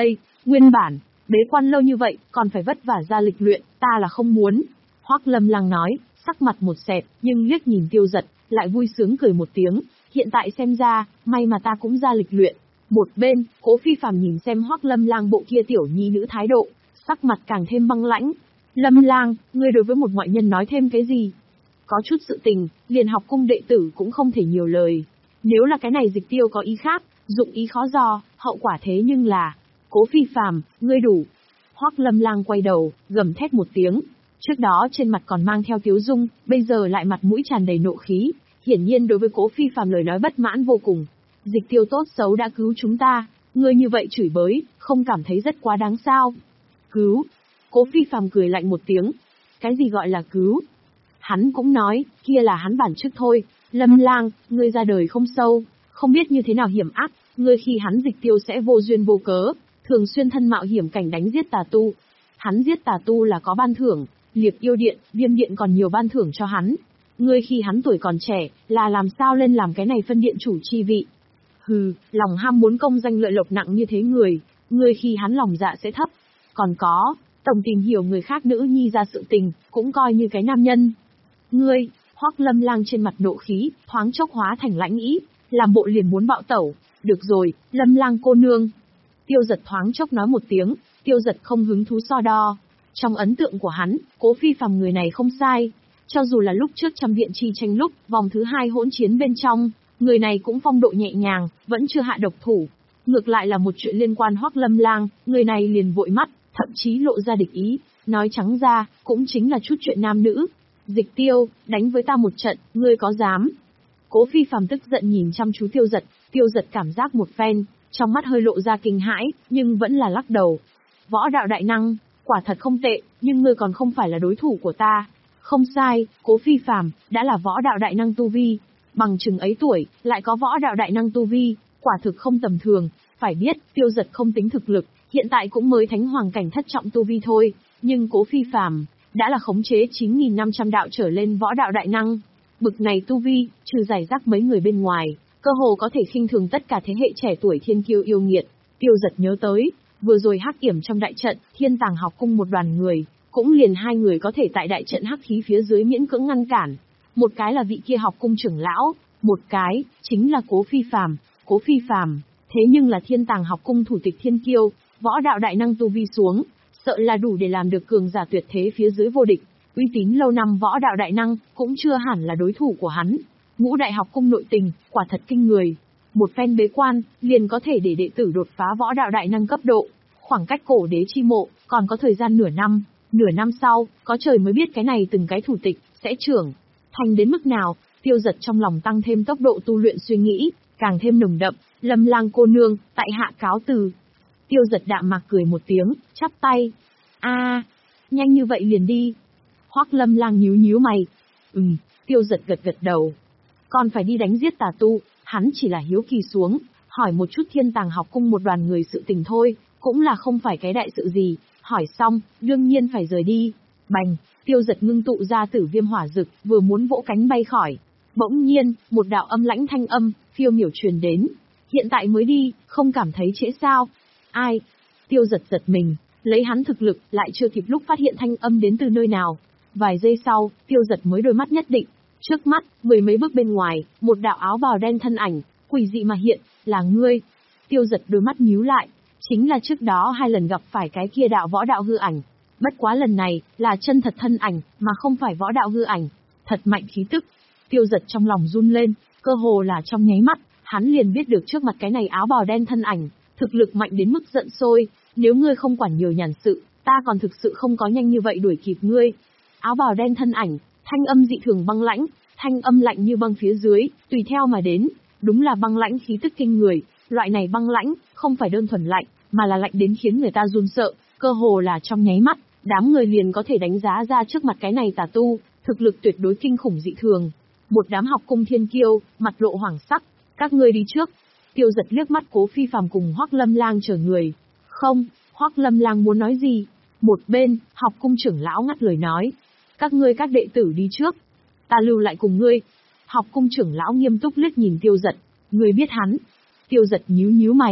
Nguyên bản, bế quan lâu như vậy, còn phải vất vả ra lịch luyện, ta là không muốn. Hoắc Lâm Lang nói, sắc mặt một xẹp, nhưng liếc nhìn Tiêu Dật, lại vui sướng cười một tiếng. Hiện tại xem ra, may mà ta cũng ra lịch luyện. Một bên, Cố Phi Phàm nhìn xem Hoắc Lâm Lang bộ kia tiểu nhi nữ thái độ, sắc mặt càng thêm băng lãnh. Lâm Lang, ngươi đối với một ngoại nhân nói thêm cái gì? Có chút sự tình, liền học cung đệ tử cũng không thể nhiều lời. Nếu là cái này Dịch Tiêu có ý khác, dụng ý khó dò, hậu quả thế nhưng là... Cố Phi Phàm, ngươi đủ. Hoắc Lâm Lang quay đầu, gầm thét một tiếng. Trước đó trên mặt còn mang theo tiếu dung, bây giờ lại mặt mũi tràn đầy nộ khí, hiển nhiên đối với Cố Phi Phàm lời nói bất mãn vô cùng. Dịch Tiêu tốt xấu đã cứu chúng ta, ngươi như vậy chửi bới, không cảm thấy rất quá đáng sao? Cứu? Cố Phi Phàm cười lạnh một tiếng. Cái gì gọi là cứu? Hắn cũng nói, kia là hắn bản chức thôi. Lâm Lang, ngươi ra đời không sâu, không biết như thế nào hiểm ác, ngươi khi hắn Dịch Tiêu sẽ vô duyên vô cớ, thường xuyên thân mạo hiểm cảnh đánh giết tà tu. Hắn giết tà tu là có ban thưởng, Liệp Yêu Điện, Viêm Điện còn nhiều ban thưởng cho hắn. Ngươi khi hắn tuổi còn trẻ, là làm sao lên làm cái này phân điện chủ chi vị? Hừ, lòng ham muốn công danh lợi lộc nặng như thế người, ngươi khi hắn lòng dạ sẽ thấp. Còn có, tổng tìm hiểu người khác nữ nhi ra sự tình, cũng coi như cái nam nhân. Ngươi, Hoắc Lâm Lang trên mặt nộ khí, thoáng chốc hóa thành lãnh ý, làm bộ liền muốn bạo tẩu. Được rồi, Lâm Lang cô nương. Tiêu Dật thoáng chốc nói một tiếng, Tiêu Dật không hứng thú so đo. Trong ấn tượng của hắn, Cố Phi Phàm người này không sai. Cho dù là lúc trước trăm viện chi tranh lúc, vòng thứ hai hỗn chiến bên trong, người này cũng phong độ nhẹ nhàng, vẫn chưa hạ độc thủ. Ngược lại là một chuyện liên quan Hoắc Lâm Lang, người này liền vội mắt, thậm chí lộ ra địch ý, nói trắng ra, cũng chính là chút chuyện nam nữ. Dịch Tiêu, đánh với ta một trận, ngươi có dám? Cố Phi Phàm tức giận nhìn chăm chú Tiêu Dật, Tiêu Dật cảm giác một phen, trong mắt hơi lộ ra kinh hãi, nhưng vẫn là lắc đầu. Võ đạo đại năng, quả thật không tệ, nhưng ngươi còn không phải là đối thủ của ta. Không sai, Cố Phi Phàm đã là võ đạo đại năng tu vi, bằng chừng ấy tuổi, lại có võ đạo đại năng tu vi, quả thực không tầm thường. Phải biết, Tiêu Dật không tính thực lực, hiện tại cũng mới thánh hoàng cảnh thất trọng tu vi thôi, nhưng Cố Phi Phàm đã là khống chế chín nghìn năm trăm đạo trở lên võ đạo đại năng. Bực này tu vi, trừ giải rác mấy người bên ngoài, cơ hồ có thể khinh thường tất cả thế hệ trẻ tuổi thiên kiêu yêu nghiệt. Tiêu Dật nhớ tới, vừa rồi hắc yểm trong đại trận, Thiên Tàng học cung một đoàn người, cũng liền hai người có thể tại đại trận hắc khí phía dưới miễn cưỡng ngăn cản. Một cái là vị kia học cung trưởng lão, một cái chính là Cố Phi Phàm. Cố Phi Phàm thế nhưng là Thiên Tàng học cung thủ tịch thiên kiêu, võ đạo đại năng tu vi xuống, sợ là đủ để làm được cường giả tuyệt thế phía dưới vô địch. Uy tín lâu năm võ đạo đại năng, cũng chưa hẳn là đối thủ của hắn. Ngũ đại học cung nội tình, quả thật kinh người. Một phen bế quan, liền có thể để đệ tử đột phá võ đạo đại năng cấp độ. Khoảng cách cổ đế chi mộ, còn có thời gian nửa năm. Nửa năm sau, có trời mới biết cái này từng cái thủ tịch, sẽ trưởng thành đến mức nào. Tiêu Dật trong lòng tăng thêm tốc độ tu luyện suy nghĩ, càng thêm nồng đậm. Lâm Lang cô nương, tại hạ cáo từ. Tiêu Dật đạm mạc cười một tiếng, chắp tay. A, nhanh như vậy liền đi. Hoắc Lâm Lang nhíu nhíu mày. Ừm, Tiêu Dật gật gật đầu. Còn phải đi đánh giết tà tu, hắn chỉ là hiếu kỳ xuống, hỏi một chút Thiên Tàng học cung một đoàn người sự tình thôi, cũng là không phải cái đại sự gì. Hỏi xong, đương nhiên phải rời đi. Bành, Tiêu Dật ngưng tụ ra tử viêm hỏa dực, vừa muốn vỗ cánh bay khỏi. Bỗng nhiên, một đạo âm lãnh thanh âm, phiêu miểu truyền đến. Hiện tại mới đi, không cảm thấy trễ sao? Ai? Tiêu Dật giật mình, lấy hắn thực lực, lại chưa kịp lúc phát hiện thanh âm đến từ nơi nào. Vài giây sau, Tiêu Dật mới đôi mắt nhất định. Trước mắt, mười mấy bước bên ngoài, một đạo áo bào đen thân ảnh, quỷ dị mà hiện, là ngươi. Tiêu Dật đôi mắt nhíu lại, chính là trước đó hai lần gặp phải cái kia đạo võ đạo hư ảnh. Bất quá lần này, là chân thật thân ảnh, mà không phải võ đạo hư ảnh. Thật mạnh khí tức. Tiêu Dật trong lòng run lên, cơ hồ là trong nháy mắt, hắn liền biết được trước mặt cái này áo bào đen thân ảnh, thực lực mạnh đến mức giận sôi. Nếu ngươi không quản nhiều nhàn sự, ta còn thực sự không có nhanh như vậy đuổi kịp ngươi. Áo bào đen thân ảnh, thanh âm dị thường băng lãnh, thanh âm lạnh như băng phía dưới, tùy theo mà đến, đúng là băng lãnh khí tức kinh người. Loại này băng lãnh, không phải đơn thuần lạnh, mà là lạnh đến khiến người ta run sợ, cơ hồ là trong nháy mắt, đám người liền có thể đánh giá ra trước mặt cái này tà tu, thực lực tuyệt đối kinh khủng dị thường. Một đám học cung thiên kiêu, mặt lộ hoảng sắc, các ngươi đi trước. Tiêu Dật liếc mắt Cố Phi Phàm cùng Hoắc Lâm Lang chờ người. Không, Hoắc Lâm Lang muốn nói gì? Một bên, học cung trưởng lão ngắt lời nói. Các ngươi các đệ tử đi trước. Ta lưu lại cùng ngươi. Học cung trưởng lão nghiêm túc liếc nhìn Tiêu Dật. Ngươi biết hắn. Tiêu Dật nhíu nhíu mày.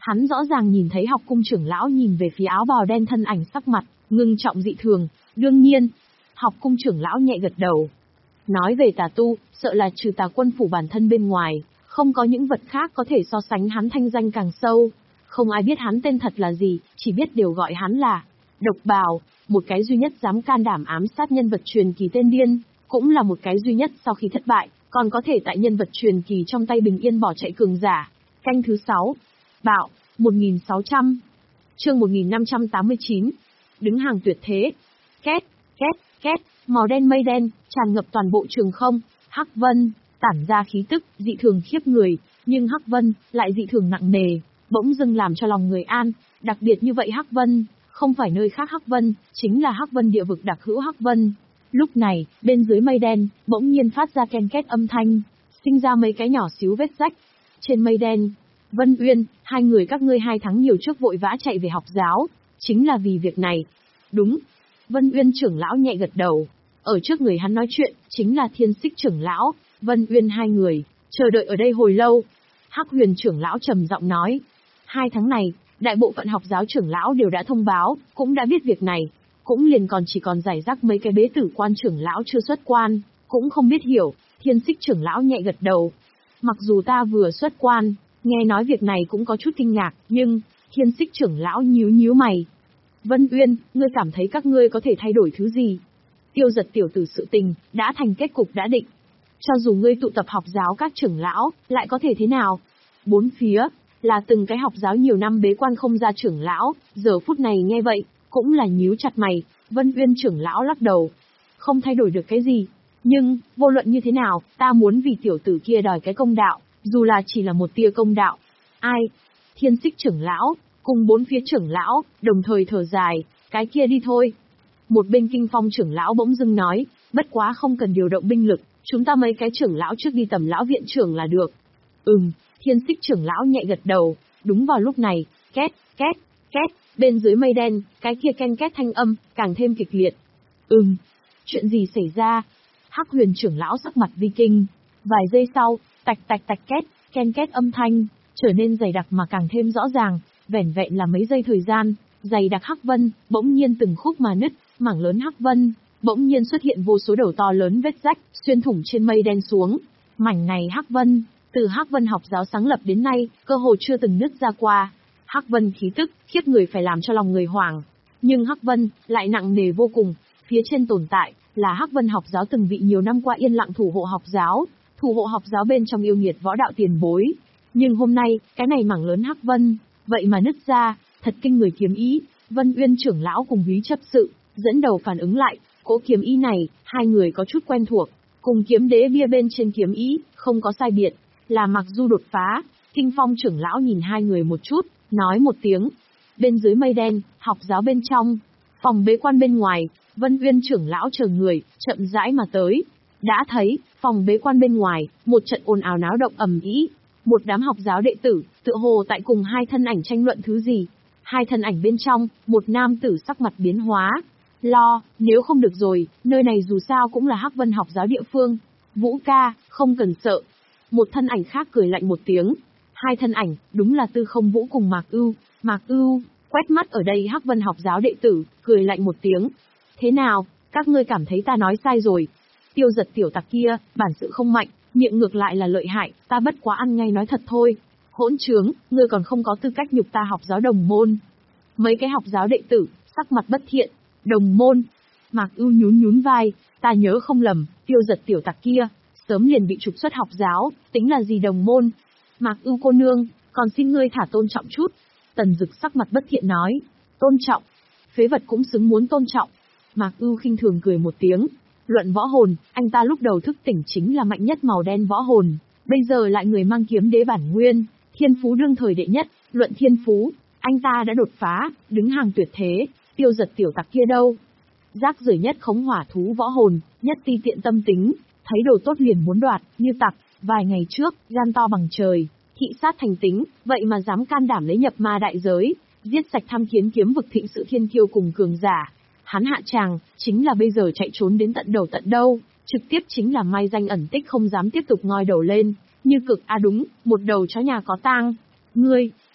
Hắn rõ ràng nhìn thấy học cung trưởng lão nhìn về phía áo bào đen thân ảnh sắc mặt, ngưng trọng dị thường, đương nhiên. Học cung trưởng lão nhẹ gật đầu. Nói về tà tu, sợ là trừ tà quân phủ bản thân bên ngoài, không có những vật khác có thể so sánh hắn thanh danh càng sâu. Không ai biết hắn tên thật là gì, chỉ biết đều gọi hắn là Độc Bào, một cái duy nhất dám can đảm ám sát nhân vật truyền kỳ tên điên, cũng là một cái duy nhất sau khi thất bại, còn có thể tại nhân vật truyền kỳ trong tay bình yên bỏ chạy cường giả. Canh thứ sáu. Bạo, một nghìn sáu trăm. Chương một nghìn năm trăm tám mươi chín. Đứng hàng tuyệt thế. Két, két, két, màu đen mây đen, tràn ngập toàn bộ trường không, Hắc Vân, tản ra khí tức, dị thường khiếp người, nhưng Hắc Vân, lại dị thường nặng nề, bỗng dưng làm cho lòng người an, đặc biệt như vậy Hắc Vân, không phải nơi khác Hắc Vân, chính là Hắc Vân địa vực đặc hữu Hắc Vân. Lúc này, bên dưới mây đen, bỗng nhiên phát ra ken két âm thanh, sinh ra mấy cái nhỏ xíu vết rách. Trên mây đen, Vân Uyên, hai người các ngươi hai tháng nhiều trước vội vã chạy về học giáo, chính là vì việc này. Đúng. Vân Uyên trưởng lão nhẹ gật đầu. Ở trước người hắn nói chuyện, chính là Thiên Xích trưởng lão, Vân Uyên hai người, chờ đợi ở đây hồi lâu. Hắc Huyền trưởng lão trầm giọng nói. Hai tháng này, đại bộ phận học giáo trưởng lão đều đã thông báo, cũng đã biết việc này. Cũng liền còn chỉ còn giải rác mấy cái bế tử quan trưởng lão chưa xuất quan, cũng không biết hiểu. Thiên Xích trưởng lão nhẹ gật đầu. Mặc dù ta vừa xuất quan, nghe nói việc này cũng có chút kinh ngạc, nhưng, Thiên Xích trưởng lão nhíu nhíu mày. Vân Uyên, ngươi cảm thấy các ngươi có thể thay đổi thứ gì? Tiêu Giật tiểu tử sự tình, đã thành kết cục đã định. Cho dù ngươi tụ tập học giáo các trưởng lão, lại có thể thế nào? Bốn phía, là từng cái học giáo nhiều năm bế quan không ra trưởng lão, giờ phút này nghe vậy, cũng là nhíu chặt mày. Vân Uyên trưởng lão lắc đầu. Không thay đổi được cái gì. Nhưng, vô luận như thế nào, ta muốn vì tiểu tử kia đòi cái công đạo, dù là chỉ là một tia công đạo. Ai? Thiên Xích trưởng lão, cùng bốn phía trưởng lão, đồng thời thở dài, cái kia đi thôi. Một bên Kinh Phong trưởng lão bỗng dưng nói, bất quá không cần điều động binh lực, chúng ta mấy cái trưởng lão trước đi tầm lão viện trưởng là được. Ừm, Thiên Xích trưởng lão nhẹ gật đầu, đúng vào lúc này, két, két, két, bên dưới mây đen, cái kia ken két thanh âm, càng thêm kịch liệt. Ừm, chuyện gì xảy ra? Hắc Huyền trưởng lão sắc mặt vi kinh, vài giây sau, tạch tạch tạch két, ken két âm thanh, trở nên dày đặc mà càng thêm rõ ràng, vẻn vẹn là mấy giây thời gian, dày đặc Hắc Vân, bỗng nhiên từng khúc mà nứt, mảng lớn Hắc Vân, bỗng nhiên xuất hiện vô số đầu to lớn vết rách, xuyên thủng trên mây đen xuống. Mảnh này Hắc Vân, từ Hắc Vân học giáo sáng lập đến nay, cơ hồ chưa từng nứt ra qua. Hắc Vân khí tức, khiếp người phải làm cho lòng người hoảng. Nhưng Hắc Vân, lại nặng nề vô cùng, phía trên tồn tại, là Hắc Vân học giáo từng vị nhiều năm qua yên lặng thủ hộ học giáo, thủ hộ học giáo bên trong yêu nghiệt võ đạo tiền bối. Nhưng hôm nay, cái này mảng lớn Hắc Vân, vậy mà nứt ra, thật kinh người kiếm ý. Vân Uyên trưởng lão cùng Húy chấp sự, dẫn đầu phản ứng lại, cỗ kiếm ý này, hai người có chút quen thuộc, cùng kiếm đế bia bên trên kiếm ý, không có sai biệt, là mặc du đột phá. Kinh Phong trưởng lão nhìn hai người một chút, nói một tiếng. Bên dưới mây đen, học giáo bên trong, phòng bế quan bên ngoài, Vân Uyên trưởng lão chờ người, chậm rãi mà tới. Đã thấy, phòng bế quan bên ngoài, một trận ồn ào náo động ầm ĩ, một đám học giáo đệ tử, tựa hồ tại cùng hai thân ảnh tranh luận thứ gì. Hai thân ảnh bên trong, một nam tử sắc mặt biến hóa. Lo, nếu không được rồi, nơi này dù sao cũng là Hắc Vân học giáo địa phương. Vũ ca, không cần sợ. Một thân ảnh khác cười lạnh một tiếng. Hai thân ảnh, đúng là Tư Không Vũ cùng Mạc Ưu. Mạc Ưu, quét mắt ở đây Hắc Vân học giáo đệ tử, cười lạnh một tiếng. Thế nào, các ngươi cảm thấy ta nói sai rồi. Tiêu Giật tiểu tặc kia, bản sự không mạnh, miệng ngược lại là lợi hại, ta bất quá ăn ngay nói thật thôi. Hỗn trướng, ngươi còn không có tư cách nhục ta học giáo đồng môn. Mấy cái học giáo đệ tử, sắc mặt bất thiện. Đồng môn. Mạc Ưu nhún nhún vai, ta nhớ không lầm, Tiêu Giật tiểu tặc kia, sớm liền bị trục xuất học giáo, tính là gì đồng môn. Mạc Ưu cô nương, còn xin ngươi thả tôn trọng chút. Tần Dực sắc mặt bất thiện nói, tôn trọng, phế vật cũng xứng muốn tôn trọng. Mạc Ưu khinh thường cười một tiếng, luận võ hồn, anh ta lúc đầu thức tỉnh chính là mạnh nhất màu đen võ hồn, bây giờ lại người mang kiếm đế bản nguyên, thiên phú đương thời đệ nhất, luận thiên phú, anh ta đã đột phá, đứng hàng tuyệt thế. Tiêu Giật tiểu tặc kia đâu? Rác rưởi nhất khống hỏa thú võ hồn, nhất ti tiện tâm tính, thấy đồ tốt liền muốn đoạt, như tặc, vài ngày trước, gan to bằng trời, thị sát thành tính, vậy mà dám can đảm lấy nhập ma đại giới, giết sạch tham kiến kiếm vực thịnh sự thiên kiêu cùng cường giả. Hắn hạ tràng, chính là bây giờ chạy trốn đến tận đầu tận đâu, trực tiếp chính là mai danh ẩn tích không dám tiếp tục ngoi đầu lên, như cực a à đúng, một đầu chó nhà có tang. Ngươi,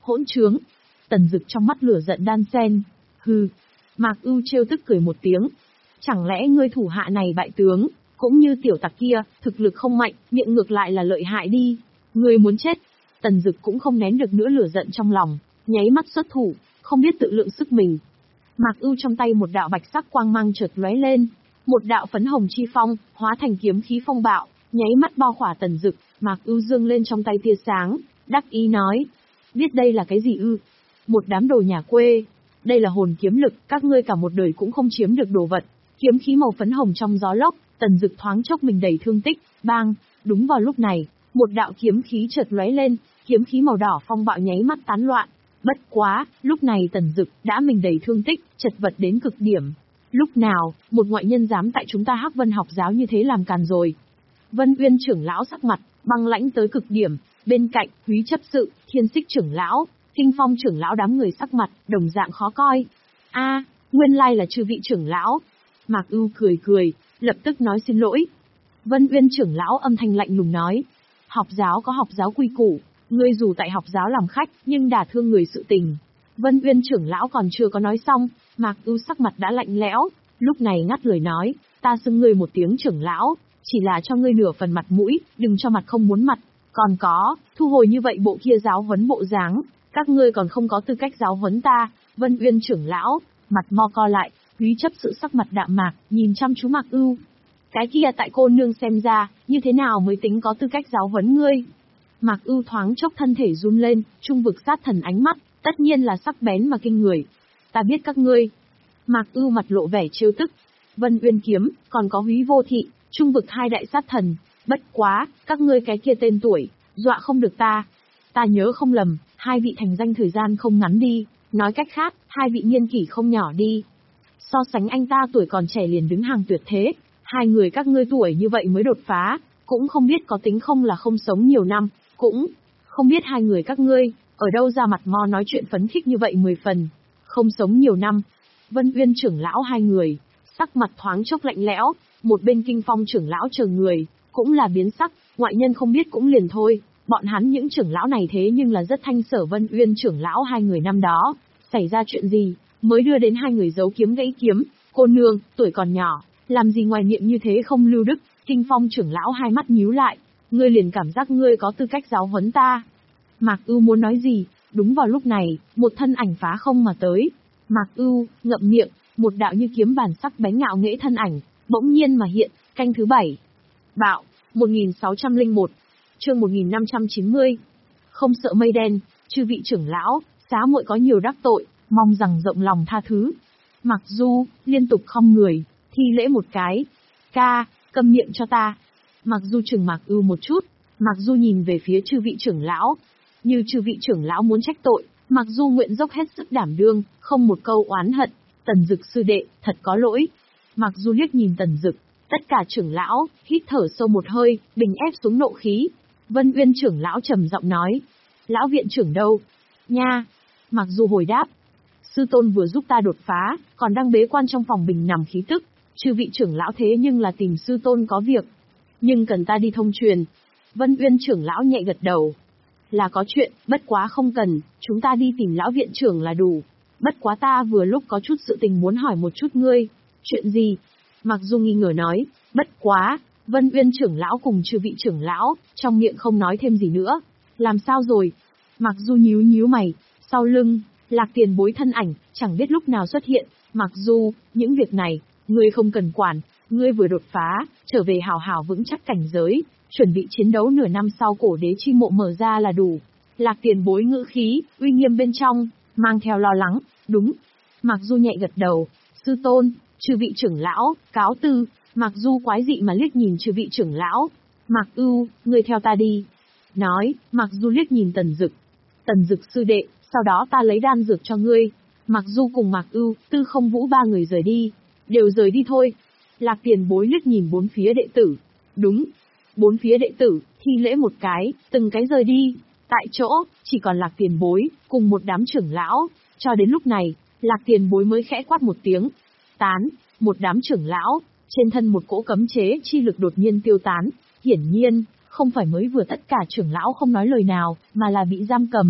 hỗn trướng. Tần Dực trong mắt lửa giận đan xen. Hừ. Mạc Ưu trêu tức cười một tiếng. Chẳng lẽ ngươi thủ hạ này bại tướng, cũng như tiểu tặc kia, thực lực không mạnh, miệng ngược lại là lợi hại đi. Ngươi muốn chết. Tần Dực cũng không nén được nữa lửa giận trong lòng, nháy mắt xuất thủ, không biết tự lượng sức mình. Mạc Ưu trong tay một đạo bạch sắc quang mang chợt lóe lên, một đạo phấn hồng chi phong, hóa thành kiếm khí phong bạo, nháy mắt bao khỏa Tần Dực. Mạc Ưu dương lên trong tay tia sáng, đắc ý nói: biết đây là cái gì ư? Một đám đồ nhà quê. Đây là hồn kiếm lực, các ngươi cả một đời cũng không chiếm được đồ vật. Kiếm khí màu phấn hồng trong gió lốc, Tần Dực thoáng chốc mình đầy thương tích. Bang. Đúng vào lúc này, một đạo kiếm khí chợt lóe lên, kiếm khí màu đỏ phong bạo nháy mắt tán loạn. Bất quá, lúc này Tần Dực đã mình đầy thương tích, chật vật đến cực điểm. Lúc nào, một ngoại nhân dám tại chúng ta Hắc Vân học giáo như thế làm càn rồi. Vân Uyên trưởng lão sắc mặt băng lãnh tới cực điểm, bên cạnh, Húy chấp sự, Thiên Xích trưởng lão, Kinh Phong trưởng lão đám người sắc mặt đồng dạng khó coi. A, nguyên lai là chư vị trưởng lão. Mạc Ưu cười cười, lập tức nói xin lỗi. Vân Uyên trưởng lão âm thanh lạnh lùng nói: học giáo có học giáo quy củ, ngươi dù tại học giáo làm khách, nhưng đả thương người sự tình. Vân Uyên trưởng lão còn chưa có nói xong, Mạc Ưu sắc mặt đã lạnh lẽo, lúc này ngắt lời nói: ta xưng ngươi một tiếng trưởng lão, chỉ là cho ngươi nửa phần mặt mũi, đừng cho mặt không muốn mặt. Còn có, thu hồi như vậy bộ kia giáo huấn bộ dáng, các ngươi còn không có tư cách giáo huấn ta. Vân Uyên trưởng lão, mặt mo co lại, Húy chấp sự sắc mặt đạm mạc, nhìn chăm chú Mạc Ưu. Cái kia tại cô nương xem ra, như thế nào mới tính có tư cách giáo huấn ngươi? Mạc Ưu thoáng chốc thân thể run lên, trung vực sát thần ánh mắt, tất nhiên là sắc bén mà kinh người. Ta biết các ngươi. Mạc Ưu mặt lộ vẻ trêu tức. Vân Uyên kiếm, còn có Húy vô thị, trung vực hai đại sát thần. Bất quá, các ngươi cái kia tên tuổi, dọa không được ta. Ta nhớ không lầm, hai vị thành danh thời gian không ngắn đi, nói cách khác, hai vị niên kỷ không nhỏ đi. So sánh anh ta tuổi còn trẻ liền đứng hàng tuyệt thế, hai người các ngươi tuổi như vậy mới đột phá, cũng không biết có tính không là không sống nhiều năm, cũng không biết hai người các ngươi, ở đâu ra mặt mo nói chuyện phấn khích như vậy mười phần, không sống nhiều năm. Vân Uyên trưởng lão hai người, sắc mặt thoáng chốc lạnh lẽo, một bên Kinh Phong trưởng lão chờ người, cũng là biến sắc, ngoại nhân không biết cũng liền thôi, bọn hắn những trưởng lão này thế nhưng là rất thanh sở Vân Uyên trưởng lão hai người năm đó, xảy ra chuyện gì, mới đưa đến hai người giấu kiếm gãy kiếm, cô nương, tuổi còn nhỏ, làm gì ngoài miệng như thế không lưu đức. Kinh Phong trưởng lão hai mắt nhíu lại, ngươi liền cảm giác ngươi có tư cách giáo huấn ta. Mạc Ưu muốn nói gì, đúng vào lúc này, một thân ảnh phá không mà tới. Mạc Ưu, ngậm miệng, một đạo như kiếm bản sắc bén ngạo nghễ thân ảnh, bỗng nhiên mà hiện, canh thứ bảy. Bạo, một nghìn sáu trăm lẻ một, chương một nghìn năm trăm chín mươi. Không sợ mây đen, chư vị trưởng lão, xá muội có nhiều đắc tội, mong rằng rộng lòng tha thứ. Mặc Du, liên tục khom người, thi lễ một cái. Ca, câm miệng cho ta. Mặc Du chừng Mạc Ưu một chút, Mặc Du nhìn về phía chư vị trưởng lão. Như chư vị trưởng lão muốn trách tội, Mặc Du nguyện dốc hết sức đảm đương, không một câu oán hận. Tần Dực sư đệ, thật có lỗi. Mặc Du liếc nhìn Tần Dực, tất cả trưởng lão, hít thở sâu một hơi, bình ép xuống nộ khí. Vân Uyên trưởng lão trầm giọng nói: lão viện trưởng đâu? Nha. Mặc Du hồi đáp: sư tôn vừa giúp ta đột phá, còn đang bế quan trong phòng bình nằm khí tức. Chư vị trưởng lão thế nhưng là tìm sư tôn có việc, nhưng cần ta đi thông truyền. Vân Uyên trưởng lão nhẹ gật đầu: là có chuyện, bất quá không cần, chúng ta đi tìm lão viện trưởng là đủ. Bất quá ta vừa lúc có chút sự tình muốn hỏi một chút ngươi. Chuyện gì? Mặc Du nghi ngờ nói. Bất quá, Vân Uyên trưởng lão cùng chư vị trưởng lão, trong miệng không nói thêm gì nữa. Làm sao rồi? Mặc Du nhíu nhíu mày, sau lưng, Lạc Tiền Bối thân ảnh, chẳng biết lúc nào xuất hiện. Mặc Du, những việc này, ngươi không cần quản, ngươi vừa đột phá, trở về hảo hảo vững chắc cảnh giới, chuẩn bị chiến đấu nửa năm sau cổ đế chi mộ mở ra là đủ. Lạc Tiền Bối ngữ khí, uy nghiêm bên trong, mang theo lo lắng. Đúng. Mặc Du nhẹ gật đầu. Sư tôn, chư vị trưởng lão, cáo từ. Mặc Du quái dị mà liếc nhìn chư vị trưởng lão. Mạc Ưu, ngươi theo ta đi. Nói, Mặc Du liếc nhìn Tần Dực. Tần Dực sư đệ, sau đó ta lấy đan dược cho ngươi. Mặc Du cùng Mạc Ưu, Tư Không Vũ ba người rời đi. Đều rời đi thôi. Lạc Tiền Bối liếc nhìn bốn phía đệ tử. Đúng. Bốn phía đệ tử, thi lễ một cái, từng cái rời đi. Tại chỗ, chỉ còn Lạc Tiền Bối, cùng một đám trưởng lão. Cho đến lúc này, Lạc Tiền Bối mới khẽ quát một tiếng. Tán, một đám trưởng lão, trên thân một cỗ cấm chế chi lực đột nhiên tiêu tán. Hiển nhiên, không phải mới vừa tất cả trưởng lão không nói lời nào, mà là bị giam cầm.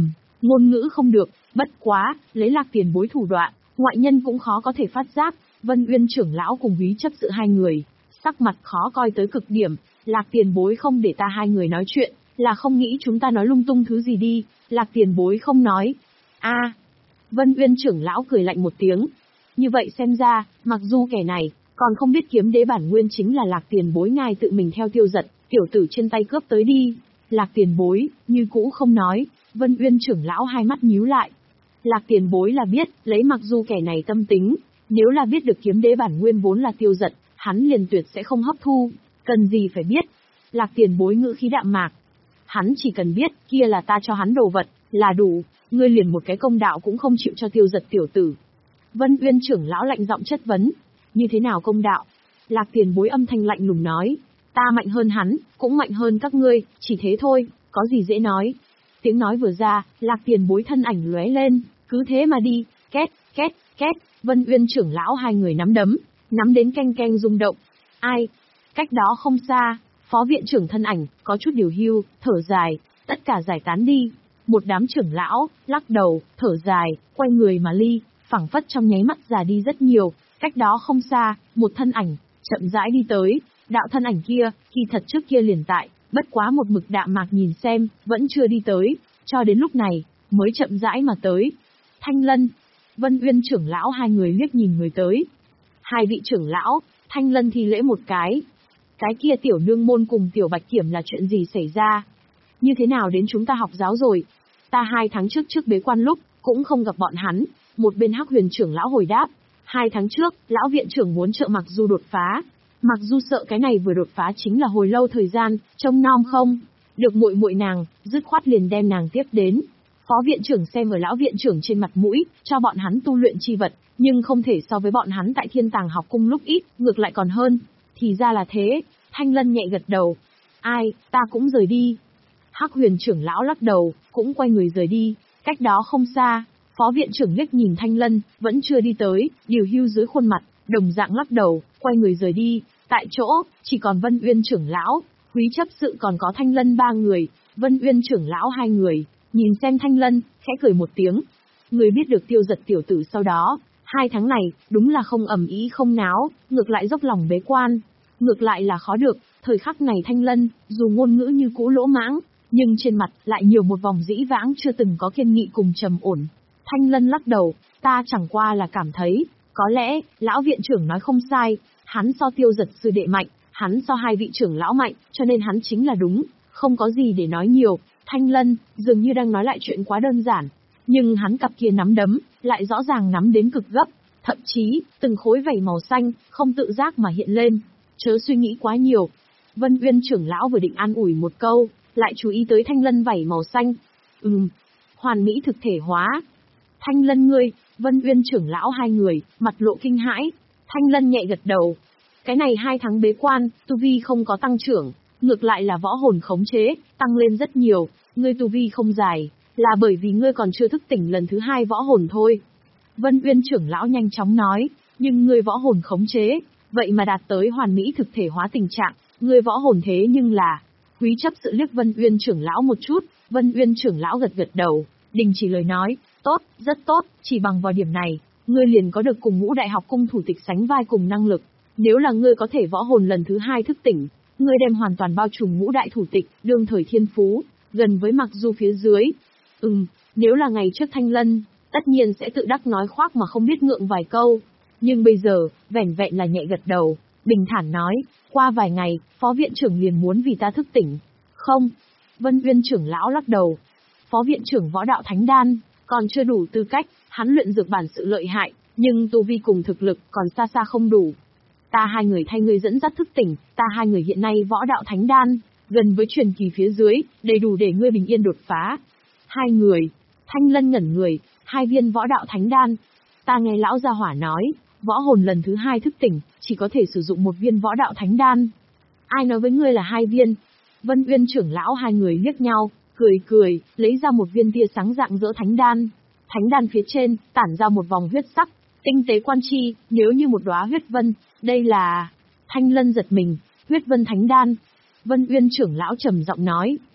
ngôn ngữ không được, bất quá, lấy Lạc Tiền Bối thủ đoạn, ngoại nhân cũng khó có thể phát giác. Vân Uyên trưởng lão cùng Húy Chấp Sự hai người, sắc mặt khó coi tới cực điểm. Lạc Tiền Bối không để ta hai người nói chuyện, là không nghĩ chúng ta nói lung tung thứ gì đi. Lạc Tiền Bối không nói. A, Vân Uyên trưởng lão cười lạnh một tiếng. Như vậy xem ra, mặc dù kẻ này còn không biết kiếm đế bản nguyên chính là Lạc Tiền Bối ngài tự mình theo tiêu giật, tiểu tử trên tay cướp tới đi. Lạc Tiền Bối, như cũ không nói. Vân Uyên trưởng lão hai mắt nhíu lại. Lạc Tiền Bối là biết, lấy mặc dù kẻ này tâm tính, nếu là biết được kiếm đế bản nguyên vốn là tiêu giật, hắn liền tuyệt sẽ không hấp thu, cần gì phải biết. Lạc Tiền Bối ngữ khí đạm mạc. Hắn chỉ cần biết, kia là ta cho hắn đồ vật, là đủ, ngươi liền một cái công đạo cũng không chịu cho tiêu giật tiểu tử. Vân Uyên trưởng lão lạnh giọng chất vấn. Như thế nào công đạo? Lạc Tiền Bối âm thanh lạnh lùng nói. Ta mạnh hơn hắn, cũng mạnh hơn các ngươi, chỉ thế thôi, có gì dễ nói. Tiếng nói vừa ra, Lạc Tiền Bối thân ảnh lóe lên, cứ thế mà đi, két, két, két, Vân Uyên trưởng lão hai người nắm đấm, nắm đến canh canh rung động. Ai? Cách đó không xa, phó viện trưởng thân ảnh, có chút điều hưu, thở dài, tất cả giải tán đi. Một đám trưởng lão, lắc đầu, thở dài, quay người mà ly, phảng phất trong nháy mắt già đi rất nhiều. Cách đó không xa, một thân ảnh, chậm rãi đi tới, đạo thân ảnh kia, kỳ thật trước kia liền tại, bất quá một mực đạm mạc nhìn xem, vẫn chưa đi tới, cho đến lúc này, mới chậm rãi mà tới. Thanh Lân, Vân Uyên trưởng lão hai người liếc nhìn người tới. Hai vị trưởng lão, Thanh Lân thi lễ một cái. Cái kia tiểu nương môn cùng tiểu bạch kiểm là chuyện gì xảy ra? Như thế nào đến chúng ta học giáo rồi? Ta hai tháng trước trước bế quan lúc, cũng không gặp bọn hắn. Một bên Hắc Huyền trưởng lão hồi đáp. Hai tháng trước, lão viện trưởng muốn trợ Mặc Du đột phá. Mặc Du sợ cái này vừa đột phá chính là hồi lâu thời gian, trông nom không. Được muội muội nàng, dứt khoát liền đem nàng tiếp đến. Phó viện trưởng xem ở lão viện trưởng trên mặt mũi, cho bọn hắn tu luyện chi vật, nhưng không thể so với bọn hắn tại Thiên Tàng học cung lúc ít, ngược lại còn hơn. Thì ra là thế, Thanh Lân nhẹ gật đầu. Ai, ta cũng rời đi. Hắc Huyền trưởng lão lắc đầu, cũng quay người rời đi. Cách đó không xa, phó viện trưởng liếc nhìn Thanh Lân, vẫn chưa đi tới, điều hưu dưới khuôn mặt, đồng dạng lắc đầu, quay người rời đi. Tại chỗ, chỉ còn Vân Uyên trưởng lão, Húy Chấp Sự còn có Thanh Lân ba người, Vân Uyên trưởng lão hai người. Nhìn xem Thanh Lân, khẽ cười một tiếng. Người biết được tiêu giật tiểu tử sau đó, hai tháng này, đúng là không ầm ý không náo, ngược lại dốc lòng bế quan. Ngược lại là khó được, thời khắc này Thanh Lân, dù ngôn ngữ như cũ lỗ mãng, nhưng trên mặt lại nhiều một vòng dĩ vãng chưa từng có kiên nghị cùng trầm ổn. Thanh Lân lắc đầu, ta chẳng qua là cảm thấy, có lẽ, lão viện trưởng nói không sai, hắn so tiêu giật sư đệ mạnh, hắn so hai vị trưởng lão mạnh, cho nên hắn chính là đúng, không có gì để nói nhiều. Thanh Lân, dường như đang nói lại chuyện quá đơn giản, nhưng hắn cặp kia nắm đấm, lại rõ ràng nắm đến cực gấp, thậm chí, từng khối vảy màu xanh, không tự giác mà hiện lên. Chớ suy nghĩ quá nhiều. Vân Uyên trưởng lão vừa định an ủi một câu, lại chú ý tới Thanh Lân vảy màu xanh. Ừm, hoàn mỹ thực thể hóa. Thanh Lân ngươi, Vân Uyên trưởng lão hai người, mặt lộ kinh hãi. Thanh Lân nhẹ gật đầu. Cái này hai tháng bế quan, tu vi không có tăng trưởng, ngược lại là võ hồn khống chế, tăng lên rất nhiều. Ngươi tu vi không dài, là bởi vì ngươi còn chưa thức tỉnh lần thứ hai võ hồn thôi. Vân Uyên trưởng lão nhanh chóng nói, nhưng ngươi võ hồn khống chế, vậy mà đạt tới hoàn mỹ thực thể hóa tình trạng, ngươi võ hồn thế nhưng là... Húy Chấp Sự liếc Vân Uyên trưởng lão một chút, Vân Uyên trưởng lão gật gật đầu, đình chỉ lời nói, tốt, rất tốt, chỉ bằng vào điểm này, ngươi liền có được cùng Ngũ Đại học cung thủ tịch sánh vai cùng năng lực. Nếu là ngươi có thể võ hồn lần thứ hai thức tỉnh, ngươi đem hoàn toàn bao trùm Ngũ Đại thủ tịch, đương thời thiên phú, gần với Mặc Du phía dưới. Ừm, nếu là ngày trước Thanh Lân, tất nhiên sẽ tự đắc nói khoác mà không biết ngượng vài câu. Nhưng bây giờ, vẻn vẹn là nhẹ gật đầu, bình thản nói, qua vài ngày, phó viện trưởng liền muốn vì ta thức tỉnh. Không. Vân Uyên trưởng lão lắc đầu. Phó viện trưởng võ đạo thánh đan, còn chưa đủ tư cách, hắn luyện dược bản sự lợi hại, nhưng tu vi cùng thực lực còn xa xa không đủ. Ta hai người thay ngươi dẫn dắt thức tỉnh, ta hai người hiện nay võ đạo thánh đan, gần với truyền kỳ phía dưới, đầy đủ để ngươi bình yên đột phá. Hai người. Thanh Lân ngẩn người, hai viên võ đạo thánh đan. Ta nghe lão gia hỏa nói, võ hồn lần thứ hai thức tỉnh, chỉ có thể sử dụng một viên võ đạo thánh đan. Ai nói với ngươi là hai viên? Vân Uyên trưởng lão hai người liếc nhau, cười cười, lấy ra một viên tia sáng dạng dỡ thánh đan. Thánh đan phía trên, tản ra một vòng huyết sắc, tinh tế quan chi, nếu như một đóa huyết vân, đây là... Thanh Lân giật mình, huyết vân thánh đan. Vân Uyên trưởng lão trầm giọng nói.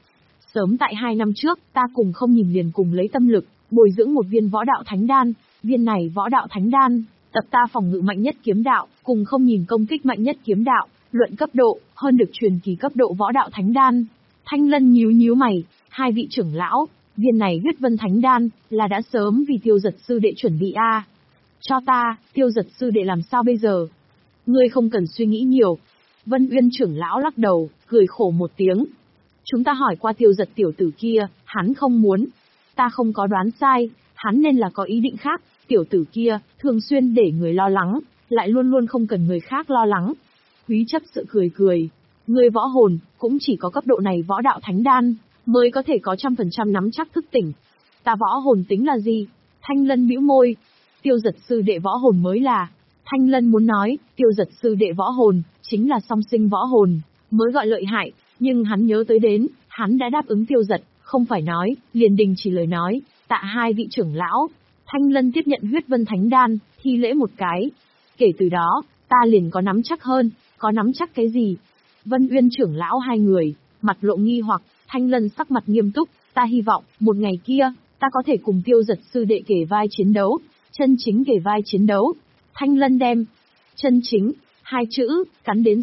Sớm tại hai năm trước, ta cùng không nhìn liền cùng lấy tâm lực, bồi dưỡng một viên võ đạo thánh đan, viên này võ đạo thánh đan, tập ta phòng ngự mạnh nhất kiếm đạo, cùng không nhìn công kích mạnh nhất kiếm đạo, luận cấp độ, hơn được truyền kỳ cấp độ võ đạo thánh đan. Thanh Lân nhíu nhíu mày, hai vị trưởng lão, viên này huyết vân thánh đan, là đã sớm vì Tiêu Giật sư đệ chuẩn bị a. Cho ta, Tiêu Giật sư đệ làm sao bây giờ? Ngươi không cần suy nghĩ nhiều. Vân Uyên trưởng lão lắc đầu, cười khổ một tiếng. Chúng ta hỏi qua Tiêu Giật tiểu tử kia, hắn không muốn. Ta không có đoán sai, hắn nên là có ý định khác, tiểu tử kia, thường xuyên để người lo lắng, lại luôn luôn không cần người khác lo lắng. Quý chấp sự cười cười. Người võ hồn, cũng chỉ có cấp độ này võ đạo thánh đan, mới có thể có trăm phần trăm nắm chắc thức tỉnh. Ta võ hồn tính là gì? Thanh Lân bĩu môi. Tiêu Giật sư đệ võ hồn mới là. Thanh Lân muốn nói, Tiêu Giật sư đệ võ hồn, chính là song sinh võ hồn, mới gọi lợi hại, nhưng hắn nhớ tới đến, hắn đã đáp ứng Tiêu Giật, không phải nói, liền đình chỉ lời nói, tạ hai vị trưởng lão. Thanh Lân tiếp nhận huyết vân thánh đan, thi lễ một cái. Kể từ đó, ta liền có nắm chắc hơn, có nắm chắc cái gì? Vân Uyên trưởng lão hai người, mặt lộ nghi hoặc, Thanh Lân sắc mặt nghiêm túc, ta hy vọng, một ngày kia, ta có thể cùng Tiêu Giật sư đệ kể vai chiến đấu, chân chính kể vai chiến đấu. Thanh Lân đem, chân chính, hai chữ, cắn đến